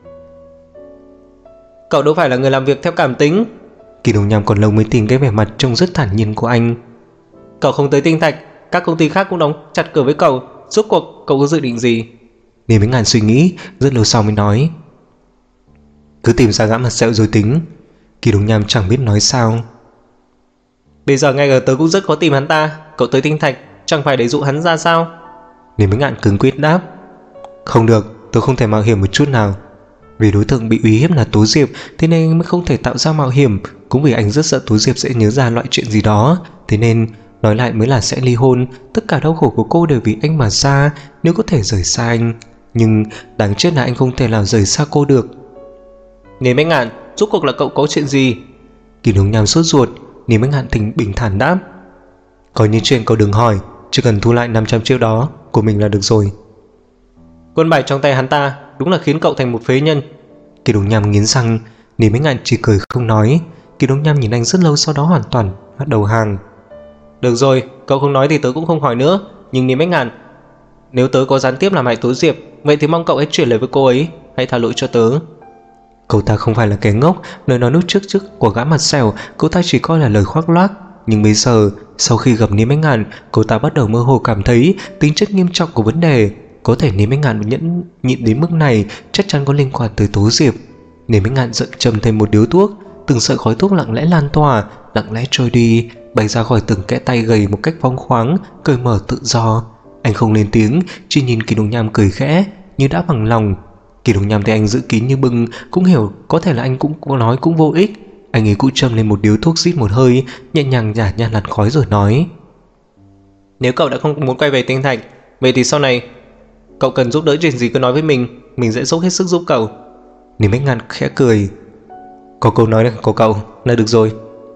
Cậu đâu phải là người làm việc theo cảm tính.
Kỳ Đống Nham còn lâu mới tìm cái vẻ mặt trông rất thản nhiên của anh.
Cậu không tới tinh thạch, các công ty khác cũng đóng chặt cửa với cậu. Rốt cuộc cậu có dự định gì?
Niêm Bách Ngạn suy nghĩ rất lâu sau mới nói. Cứ tìm ra gã mặt sẹo rồi tính. Kỳ Đống Nham chẳng biết nói sao.
Bây giờ ngay cả tớ cũng rất khó tìm hắn ta. Cậu tới tinh thạch chẳng phải để dụ hắn ra sao?
Niêm Bách Ngạn cứng quyết đáp. Không được, tôi không thể mạo hiểm một chút nào. Vì đối tượng bị uy hiếp là Tố Diệp, thế nên anh mới không thể tạo ra mạo hiểm. Cũng vì anh rất sợ Tố Diệp sẽ nhớ ra loại chuyện gì đó. Thế nên nói lại mới là sẽ ly hôn. Tất cả đau khổ của cô đều vì anh mà ra. Nếu có thể rời xa anh, nhưng đáng chết là anh không thể nào rời xa cô được.
Niêm Bách Ngạn, rốt cuộc là cậu có chuyện gì?
Kỳ Đống Nham sốt ruột. Niêm Bách Ngạn tỉnh bình thản đáp. Có những chuyện cậu đừng hỏi, chỉ cần thu lại 500 triệu đó của mình là được rồi.
Quân bài trong tay hắn ta đúng là khiến cậu thành một phế nhân.
Kỳ Đống Nham nghiến răng. Niêm Bách Ngạn chỉ cười không nói. Kỳ Đống Nham nhìn anh rất lâu, sau đó hoàn toàn bắt đầu hàng.
Được rồi, cậu không nói thì tớ cũng không hỏi nữa. Nhưng Niêm Bách Ngạn, nếu tớ có gián tiếp làm hại Tố Diệp, vậy thì mong cậu hãy chuyển lời với cô ấy, hãy tha lỗi cho tớ.
Cậu ta không phải là kẻ ngốc. Lời nói lúc trước của gã mặt sẹo cậu ta chỉ coi là lời khoác lác. Nhưng bây giờ Sau khi gặp Niêm Bách Ngạn, cô ta bắt đầu mơ hồ cảm thấy tính chất nghiêm trọng của vấn đề. Có thể Niêm Bách Ngạn nhẫn nhịn đến mức này chắc chắn có liên quan tới Tố Diệp. Niêm Bách Ngạn giận châm thêm một điếu thuốc, từng sợi khói thuốc lặng lẽ lan tỏa, lặng lẽ trôi đi, bay ra khỏi từng kẽ tay gầy một cách phóng khoáng, cởi mở tự do. Anh không lên tiếng, chỉ nhìn Kỳ Đồng Nham cười khẽ như đã bằng lòng. Kỳ Đồng Nham thấy anh giữ kín như bưng, cũng hiểu có thể là anh cũng có nói cũng vô ích. Anh ấy cũng châm lên một điếu thuốc, rít một hơi, nhẹ nhàng nhả nhạt làn khói rồi nói:
Nếu cậu đã không muốn quay về Tinh Thạch, vậy thì sau này cậu cần giúp đỡ chuyện gì cứ nói với mình sẽ dốc hết sức giúp cậu.
Niêm Bách Ngạn khẽ cười: Có câu nói của cậu là được rồi.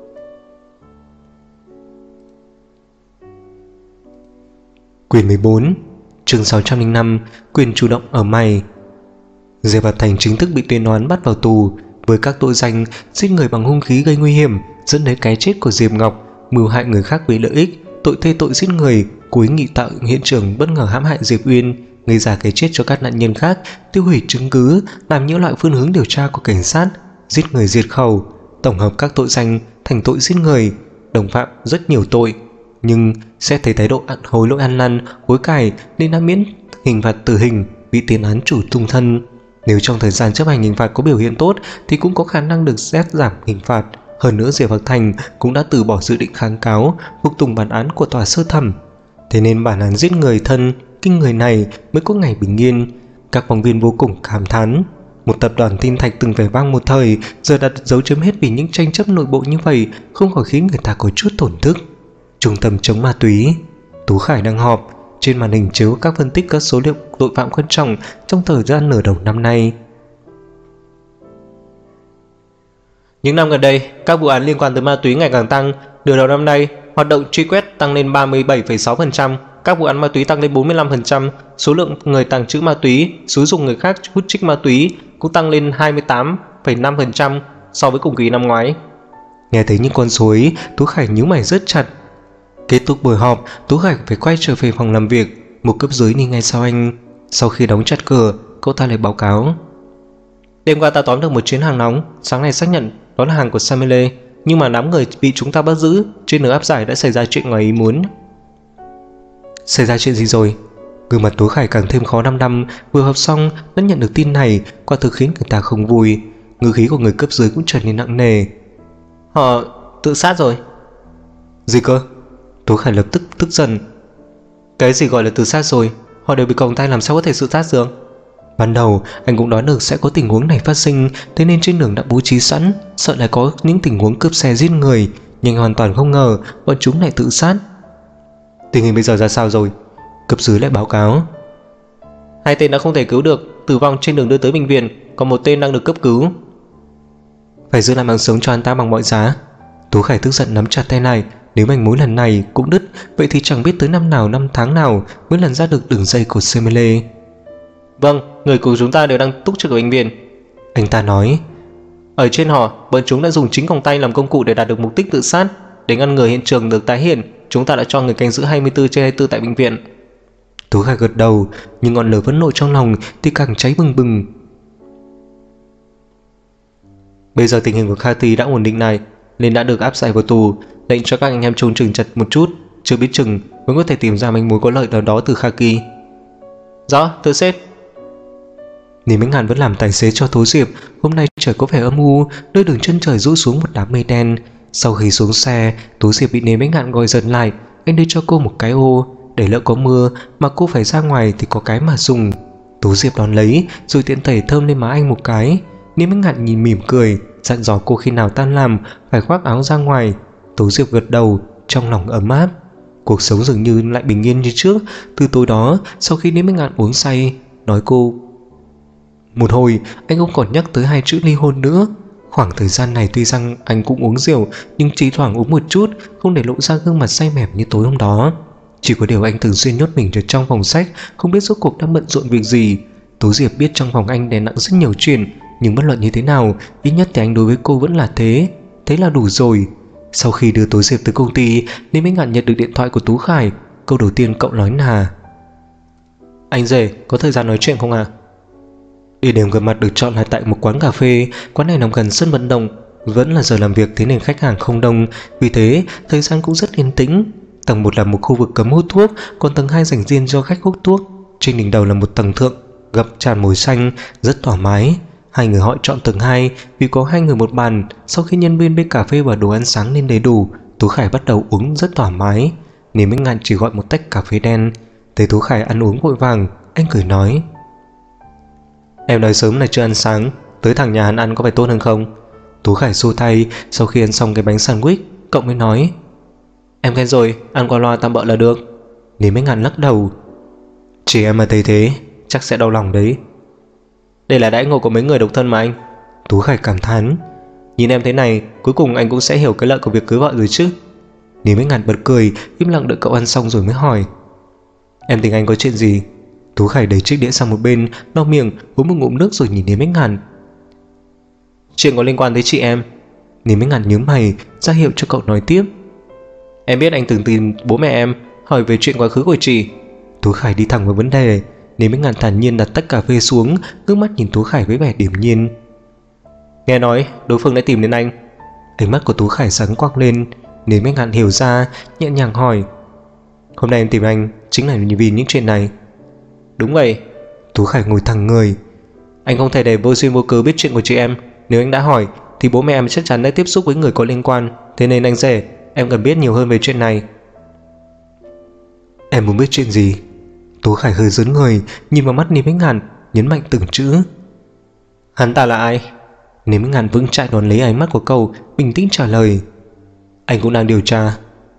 Quyển 14, chương 605, quyền chủ động ở mày. Diệp Bạt Thành chính thức bị tuyên oán bắt vào tù với các tội danh giết người bằng hung khí gây nguy hiểm, dẫn đến cái chết của Diệp Ngọc, mưu hại người khác vì lợi ích, tội thê tội giết người, cố ý nghị tạo hiện trường bất ngờ hãm hại Diệp Uyên, gây ra cái chết cho các nạn nhân khác, tiêu hủy chứng cứ, làm nhiễu loạn phương hướng điều tra của cảnh sát, giết người diệt khẩu, tổng hợp các tội danh thành tội giết người, đồng phạm rất nhiều tội. Nhưng xét thấy thái độ hối lỗi ăn năn, hối cải nên đã miễn hình phạt tử hình, bị tuyên án tù trung thân. Nếu trong thời gian chấp hành hình phạt có biểu hiện tốt thì cũng có khả năng được xét giảm hình phạt. Hơn nữa Diệp Bạt Thành cũng đã từ bỏ dự định kháng cáo, phục tùng bản án của tòa sơ thẩm. Thế nên bản án giết người thân kinh người này mới có ngày bình yên. Các phóng viên vô cùng cảm thán. Một tập đoàn tin Thạch từng vẻ vang một thời, giờ đặt dấu chấm hết vì những tranh chấp nội bộ như vậy, không khỏi khiến người ta có chút tổn thức. Trung tâm chống ma túy, Tú Khải đang họp. Trên màn hình chiếu các phân tích các số liệu tội phạm quan trọng trong thời gian nửa đầu năm nay.
Những năm gần đây, các vụ án liên quan tới ma túy ngày càng tăng. Nửa đầu năm nay, hoạt động truy quét tăng lên 37,6%, các vụ án ma túy tăng lên 45%, số lượng người tàng trữ ma túy, xúi giục người khác hút chích ma túy cũng tăng lên 28,5% so với cùng kỳ năm ngoái.
Nghe thấy những con số ấy, Tú Khải nhíu mày rất chặt. Kết thúc buổi họp, Tú Khải phải quay trở về phòng làm việc. Một cấp dưới đi ngay sau anh. Sau khi đóng chặt cửa, cậu ta lại báo cáo:
Đêm qua ta tóm được một chuyến hàng nóng, sáng nay xác nhận đó là hàng của Samile, nhưng mà đám người bị chúng ta bắt giữ trên nửa áp giải đã xảy ra chuyện ngoài ý muốn.
Xảy ra chuyện gì rồi? Gương mặt Tú Khải càng thêm khó đăm, vừa họp xong đã nhận được tin này, quả thực khiến người ta không vui. Ngữ khí của người cấp dưới cũng trở nên nặng nề.
Họ tự sát rồi.
Gì cơ? Tú Khải lập tức tức giận.
Cái gì gọi là tự sát rồi? Họ đều bị còng tay, làm sao có thể tự sát được?
Ban đầu anh cũng đoán được sẽ có tình huống này phát sinh, thế nên trên đường đã bố trí sẵn, sợ lại có những tình huống cướp xe giết người, nhưng hoàn toàn không ngờ bọn chúng lại tự sát. Tình hình bây giờ ra sao rồi? Cấp dưới lại báo cáo:
2 tên đã không thể cứu được, tử vong trên đường đưa tới bệnh viện, còn 1 tên đang được cấp cứu.
Phải giữ lại mạng sống cho anh ta bằng mọi giá. Tú Khải tức giận nắm chặt tay này. Nếu manh mối lần này cũng đứt, vậy thì chẳng biết tới năm nào năm tháng nào mới lần ra được đường dây của Semele.
Vâng, người của chúng ta đều đang túc trực ở bệnh viện,
anh ta nói.
Ở trên họ, bọn chúng đã dùng chính còng tay làm công cụ để đạt được mục đích tự sát. Để ngăn ngừa hiện trường được tái hiện, chúng ta đã cho người canh giữ 24/24 tại bệnh viện.
Tú Khải gật đầu, nhưng ngọn lửa phẫn nộ trong lòng thì càng cháy bừng bừng.
Bây giờ tình hình của Kati đã ổn định này, nên đã được áp giải vào tù, lệnh cho các anh em trông chừng chặt một chút, chưa biết chừng vẫn có thể tìm ra manh mối có lợi nào đó từ Khaki. Rõ, thưa sếp.
Niêm Bách Ngạn vẫn làm tài xế cho Tố Diệp. Hôm nay trời có vẻ âm u, nơi đường chân trời rũ xuống một đám mây đen. Sau khi xuống xe, Tố Diệp bị Niêm Bách Ngạn gọi dần lại. Anh đưa cho cô một cái ô, để lỡ có mưa mà cô phải ra ngoài thì có cái mà dùng. Tố Diệp đón lấy rồi tiện thể thơm lên má anh một cái. Niêm Bách Ngạn nhìn mỉm cười, dặn dò cô khi nào tan làm phải khoác áo ra ngoài. Tố Diệp gật đầu, trong lòng ấm áp. Cuộc sống dường như lại bình yên như trước. Từ tối đó, sau khi Niêm Bách Ngạn uống say, nói cô một hồi, anh không còn nhắc tới 2 chữ ly hôn nữa. Khoảng thời gian này tuy rằng anh cũng uống rượu, nhưng chỉ thoảng uống một chút, không để lộ ra gương mặt say mềm như tối hôm đó. Chỉ có điều anh thường xuyên nhốt mình ở trong phòng sách, không biết rốt cuộc đang bận rộn việc gì. Tố Diệp biết trong phòng anh đè nặng rất nhiều chuyện, nhưng bất luận như thế nào, ít nhất thì anh đối với cô vẫn là thế. Thế là đủ rồi. Sau khi đưa Tố Diệp tới công ty, Niêm Bách Ngạn nhận được điện thoại của Tú Khải. Câu đầu tiên cậu nói là:
Anh rể, có thời gian nói chuyện không à?
Địa điểm gặp mặt được chọn là tại một quán cà phê. Quán này nằm gần sân vận động. Vẫn là giờ làm việc, thế nên khách hàng không đông, vì thế thời gian cũng rất yên tĩnh. Tầng 1 là một khu vực cấm hút thuốc, còn tầng 2 dành riêng cho khách hút thuốc. Trên đỉnh đầu là một tầng thượng ngập tràn mùi xanh, rất thoải mái. Hai người họ chọn tầng 2 vì có hai người một bàn. Sau khi nhân viên bê cà phê và đồ ăn sáng lên đầy đủ, Tú Khải bắt đầu uống rất thoải mái. Nếu Minh Ngạn chỉ gọi một tách cà phê đen. Thấy Tú Khải ăn uống vội vàng, anh cười nói: "Em nói sớm là chưa ăn sáng, tới thẳng nhà hắn ăn có phải tốt hơn không?" Tú Khải xua tay. Sau khi ăn xong cái bánh sandwich, cậu mới nói: "Em khen rồi, ăn qua loa tạm bợ là được." Nếu Minh Ngạn lắc đầu: "Chỉ em mà thấy thế chắc sẽ đau lòng đấy."
"Đây là đãi ngộ của mấy người độc thân mà anh."
Tú Khải cảm thán:
"Nhìn em thế này, cuối cùng anh cũng sẽ hiểu cái lợi của việc cưới vợ rồi chứ."
Nếu Minh Ngạn bật cười, im lặng đợi cậu ăn xong rồi mới hỏi: "Em tình anh có chuyện gì?" Tú Khải đẩy chiếc đĩa sang một bên, lau miệng, uống một ngụm nước rồi nhìn Nếu Minh Ngạn:
"Chuyện có liên quan tới chị em."
Nếu Minh Ngạn nhướng mày, ra hiệu cho cậu nói tiếp:
"Em biết anh từng tìm bố mẹ em, hỏi về chuyện quá khứ của chị."
Tú Khải đi thẳng vào vấn đề. Nếu Minh Ngạn thản nhiên đặt tách cà phê xuống, ngước mắt nhìn Tú Khải với vẻ điềm nhiên:
"Nghe nói đối phương đã tìm đến anh."
Ánh mắt của Tú Khải sáng quắc lên. Nếu Minh Ngạn hiểu ra, nhẹ nhàng hỏi: "Hôm nay em tìm anh chính là vì những chuyện này?"
"Đúng vậy."
Tú Khải ngồi thẳng người:
"Anh không thể để vô duyên vô cớ biết chuyện của chị em. Nếu anh đã hỏi thì bố mẹ em chắc chắn đã tiếp xúc với người có liên quan. Thế nên anh rể, em cần biết nhiều hơn về chuyện này."
"Em muốn biết chuyện gì?" Tú Khải hơi rớn người, nhìn vào mắt Nếu Minh Ngạn, nhấn mạnh từng chữ:
"Hắn ta là ai?"
Nếu Minh Ngạn vững chãi đón lấy ánh mắt của cậu, bình tĩnh trả lời: "Anh cũng đang điều tra."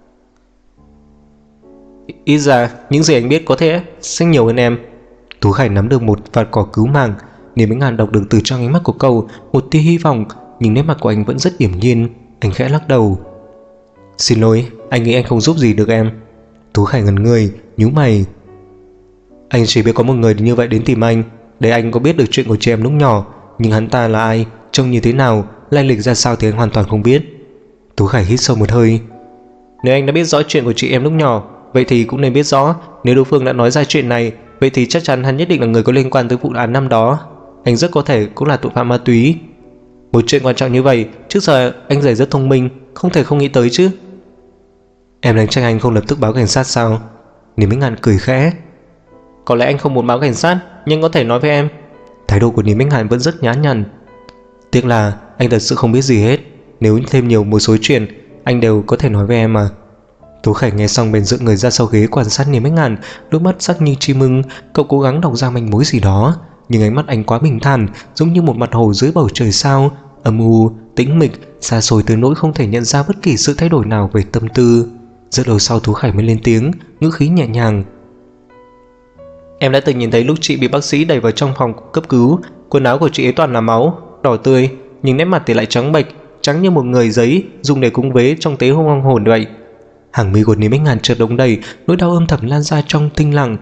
"Ít ra những gì anh biết có thể sẽ nhiều hơn em."
Tú Khải nắm được một vạt cỏ cứu mạng. Nếu Minh Ngạn đọc được từ trong ánh mắt của cậu một tia hy vọng, nhưng nét mặt của anh vẫn rất điềm nhiên. Anh khẽ lắc đầu: "Xin lỗi, anh nghĩ anh không giúp gì được em." Tú Khải ngẩn người, nhíu mày: "Anh chỉ biết có một người như vậy đến tìm anh. Để anh có biết được chuyện của chị em lúc nhỏ, nhưng hắn ta là ai, trông như thế nào, lai lịch ra sao thì anh hoàn toàn không biết." Tú Khải hít sâu một hơi:
"Nếu anh đã biết rõ chuyện của chị em lúc nhỏ, vậy thì cũng nên biết rõ nếu đối phương đã nói ra chuyện này, vậy thì chắc chắn hắn nhất định là người có liên quan tới vụ án năm đó. Anh rất có thể cũng là tội phạm ma túy. Một chuyện quan trọng như vậy, trước giờ anh rể rất thông minh, không thể không nghĩ tới chứ."
"Em đang trách anh không lập tức báo cảnh sát sao?" Nếu Minh Ngạn cười khẽ:
"Có lẽ anh không muốn báo cảnh sát, nhưng có thể nói với em."
Thái độ của Nếu Minh Ngạn vẫn rất nhã nhặn: "Tiếc là anh thật sự không biết gì hết. Nếu thêm nhiều một số chuyện, anh đều có thể nói với em mà." Tú Khải nghe xong bèn dựng người ra sau ghế quan sát Nếu Minh Ngạn, đôi mắt sắc như chim ưng. Cậu cố gắng đọc ra manh mối gì đó, nhưng ánh mắt anh quá bình thản, giống như một mặt hồ dưới bầu trời sao, âm u, tĩnh mịch, xa xôi tới nỗi không thể nhận ra bất kỳ sự thay đổi nào về tâm tư. Rất lâu sau Tú Khải mới lên tiếng, ngữ khí nhẹ nhàng:
"Em đã từng nhìn thấy lúc chị bị bác sĩ đẩy vào trong phòng cấp cứu, quần áo của chị ấy toàn là máu, đỏ tươi, nhưng nét mặt thì lại trắng bệch, trắng như một người giấy dùng để cúng vế trong tế hông hồn vậy."
Hàng mi của Nếu Minh Ngạn chợt đong đầy, nỗi đau âm thầm lan ra trong tinh lặng.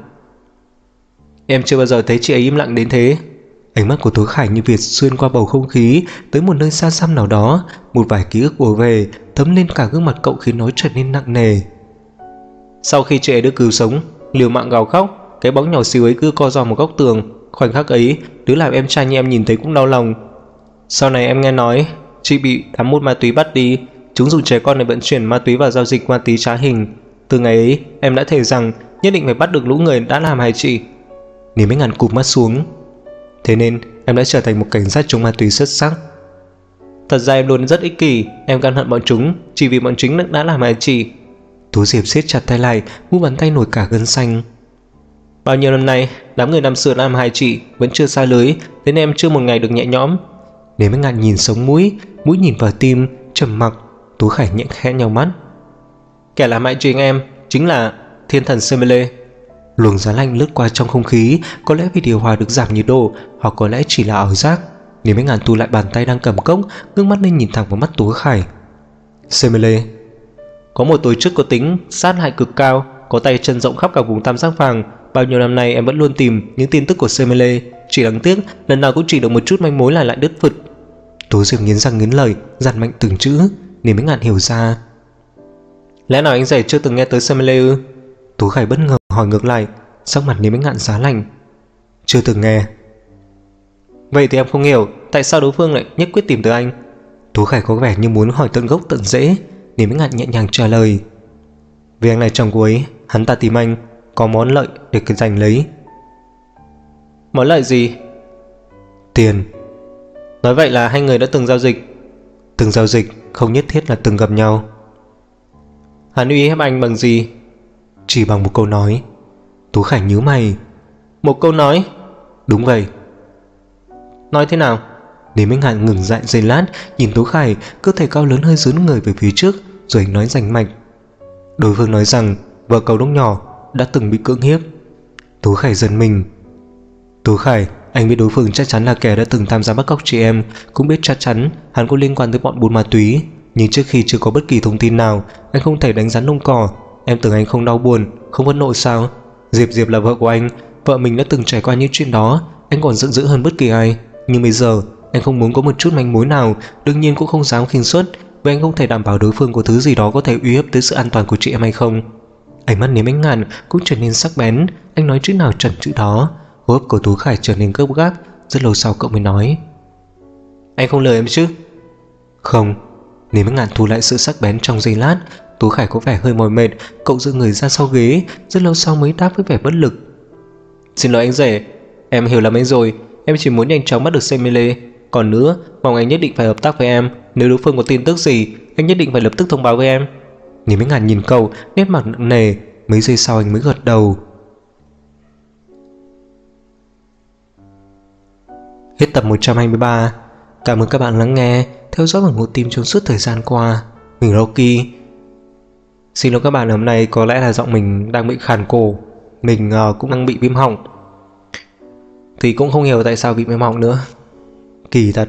"Em chưa bao giờ thấy chị ấy im lặng đến thế."
Ánh mắt của Tú Khải như việt xuyên qua bầu không khí tới một nơi xa xăm nào đó. Một vài ký ức ùa về thấm lên cả gương mặt cậu khiến nó trở nên nặng nề.
"Sau khi chị ấy được cứu sống, liều mạng gào khóc, cái bóng nhỏ xíu ấy cứ co ro một góc tường. Khoảnh khắc ấy, đứa làm em trai như em nhìn thấy cũng đau lòng. Sau này em nghe nói chị bị đám mút ma túy bắt đi, chúng dùng trẻ con để vận chuyển ma túy và giao dịch ma túy trá hình. Từ ngày ấy, em đã thề rằng nhất định phải bắt được lũ người đã làm hại chị."
Nếu Minh Ngạn cụp mắt xuống: "Thế nên em đã trở thành một cảnh sát chống ma túy xuất sắc."
"Thật ra em luôn rất ích kỷ, em ganh hận bọn chúng chỉ vì bọn chúng đã làm hại chị."
Tú Diệp siết chặt tay lại, mu bàn tay nổi cả gân xanh.
"Bao nhiêu năm nay, đám người năm xưa làm hại chị vẫn chưa xa lưới, thế nên em chưa một ngày được nhẹ nhõm."
Nếu Minh Ngạn nhìn sống mũi, mũi nhìn vào tim, trầm mặc. Tú Khải nhẹ khẽ nhau mắt:
"Kẻ làm hại chị em chính là thiên thần Semele."
Luồng giá lạnh lướt qua trong không khí, có lẽ vì điều hòa được giảm nhiệt độ, hoặc có lẽ chỉ là ảo giác. Nếu Minh Ngạn thu lại bàn tay đang cầm cốc, ngước mắt lên nhìn thẳng vào mắt Tú Khải: "Semele
có một tổ chức có tính sát hại cực cao, có tay chân rộng khắp cả vùng tam giác vàng. Bao nhiêu năm nay em vẫn luôn tìm những tin tức của Semele, chỉ đáng tiếc lần nào cũng chỉ được một chút manh mối là lại đứt phực."
Tú Diệp nghiến răng nghiến lợi, dặn mạnh từng chữ. Nếu Minh Ngạn hiểu ra:
"Lẽ nào anh rể chưa từng nghe tới Semele ư?"
Tú Khải bất ngờ hỏi ngược lại, sắc mặt Nếu Minh Ngạn giá lạnh: "Chưa từng nghe."
"Vậy thì em không hiểu tại sao đối phương lại nhất quyết tìm tới anh."
Tú Khải có vẻ như muốn hỏi tận gốc tận rễ, Lý Bích Ngạn nhẹ nhàng trả lời. Vì anh là chồng cô ấy, hắn ta tìm anh có món lợi để giành lấy.
Món lợi gì?
Tiền.
Nói vậy là hai người đã từng giao dịch?
Từng giao dịch, không nhất thiết là từng gặp nhau.
Hắn uy hiếp anh bằng gì?
Chỉ bằng một câu nói. Tú Khải nhíu mày.
Một câu nói?
Đúng vậy.
Nói thế nào?
Lý Minh Ngạn ngừng dại giây lát, nhìn Tú Khải, cơ thể cao lớn hơi dướn người về phía trước, rồi anh nói rành mạch. Đối phương nói rằng vợ cậu lúc nhỏ đã từng bị cưỡng hiếp. Tú Khải giật mình. Tú Khải, anh biết đối phương chắc chắn là kẻ đã từng tham gia bắt cóc chị em, cũng biết chắc chắn hắn có liên quan tới bọn buôn ma túy, nhưng trước khi chưa có bất kỳ thông tin nào, anh không thể đánh rắn lông cỏ. Em tưởng anh không đau buồn, không phẫn nộ sao? Diệp là vợ của anh, vợ mình đã từng trải qua những chuyện đó, anh còn giận dữ hơn bất kỳ ai. Nhưng bây giờ anh không muốn có một chút manh mối nào, đương nhiên cũng không dám khinh suất, vì anh không thể đảm bảo đối phương có thứ gì đó có thể uy hiếp tới sự an toàn của chị em hay không. Ánh mắt Lý Bích Ngạn cũng trở nên sắc bén, anh nói chữ nào trật chữ đó. Hô hấp của Tú Khải trở nên gấp gáp. Rất lâu sau cậu mới nói.
Anh không lừa em chứ?
Không. Lý Bích Ngạn thu lại sự sắc bén trong giây lát. Tú Khải có vẻ hơi mỏi mệt, cậu giơ người ra sau ghế, rất lâu sau mới đáp với vẻ bất lực.
Xin lỗi anh rể, em hiểu lầm anh rồi. Em chỉ muốn nhanh chóng bắt được Semile. Còn nữa, mong anh nhất định phải hợp tác với em. Nếu đối phương có tin tức gì, anh nhất định phải lập tức thông báo với em.
Lý Bích Ngạn nhìn cậu, nét mặt nặng nề. Mấy giây sau anh mới gật đầu. Hết tập 123. Cảm ơn các bạn lắng nghe, theo dõi và ngủ tim trong suốt thời gian qua. Mình Rocky.
Xin lỗi các bạn, hôm nay có lẽ là giọng mình đang bị khàn cổ. Mình cũng đang bị viêm họng. Thì cũng không hiểu tại sao bị viêm họng nữa.
Kỳ thật.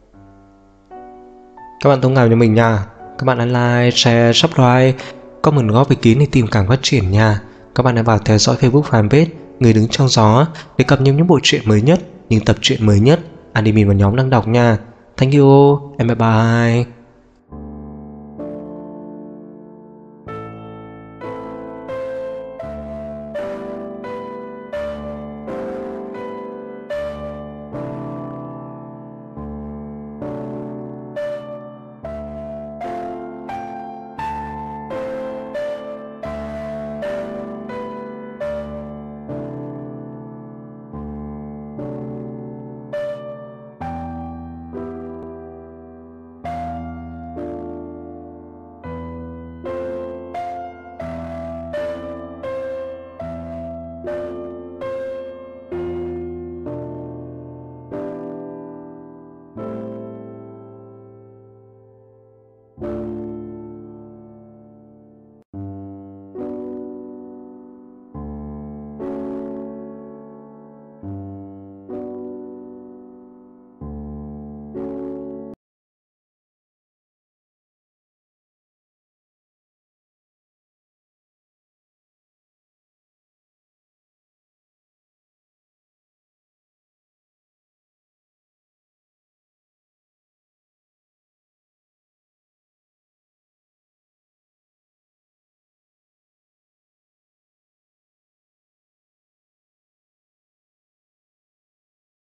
Các bạn thông cảm cho mình nha.
Các bạn hãy like, share, subscribe, comment góp ý kiến để tìm càng phát triển nha. Các bạn hãy vào theo dõi Facebook fanpage Người Đứng Trong Gió để cập nhật những bộ truyện mới nhất, những tập truyện mới nhất anime và nhóm đang đọc nha. Thank you, and bye bye.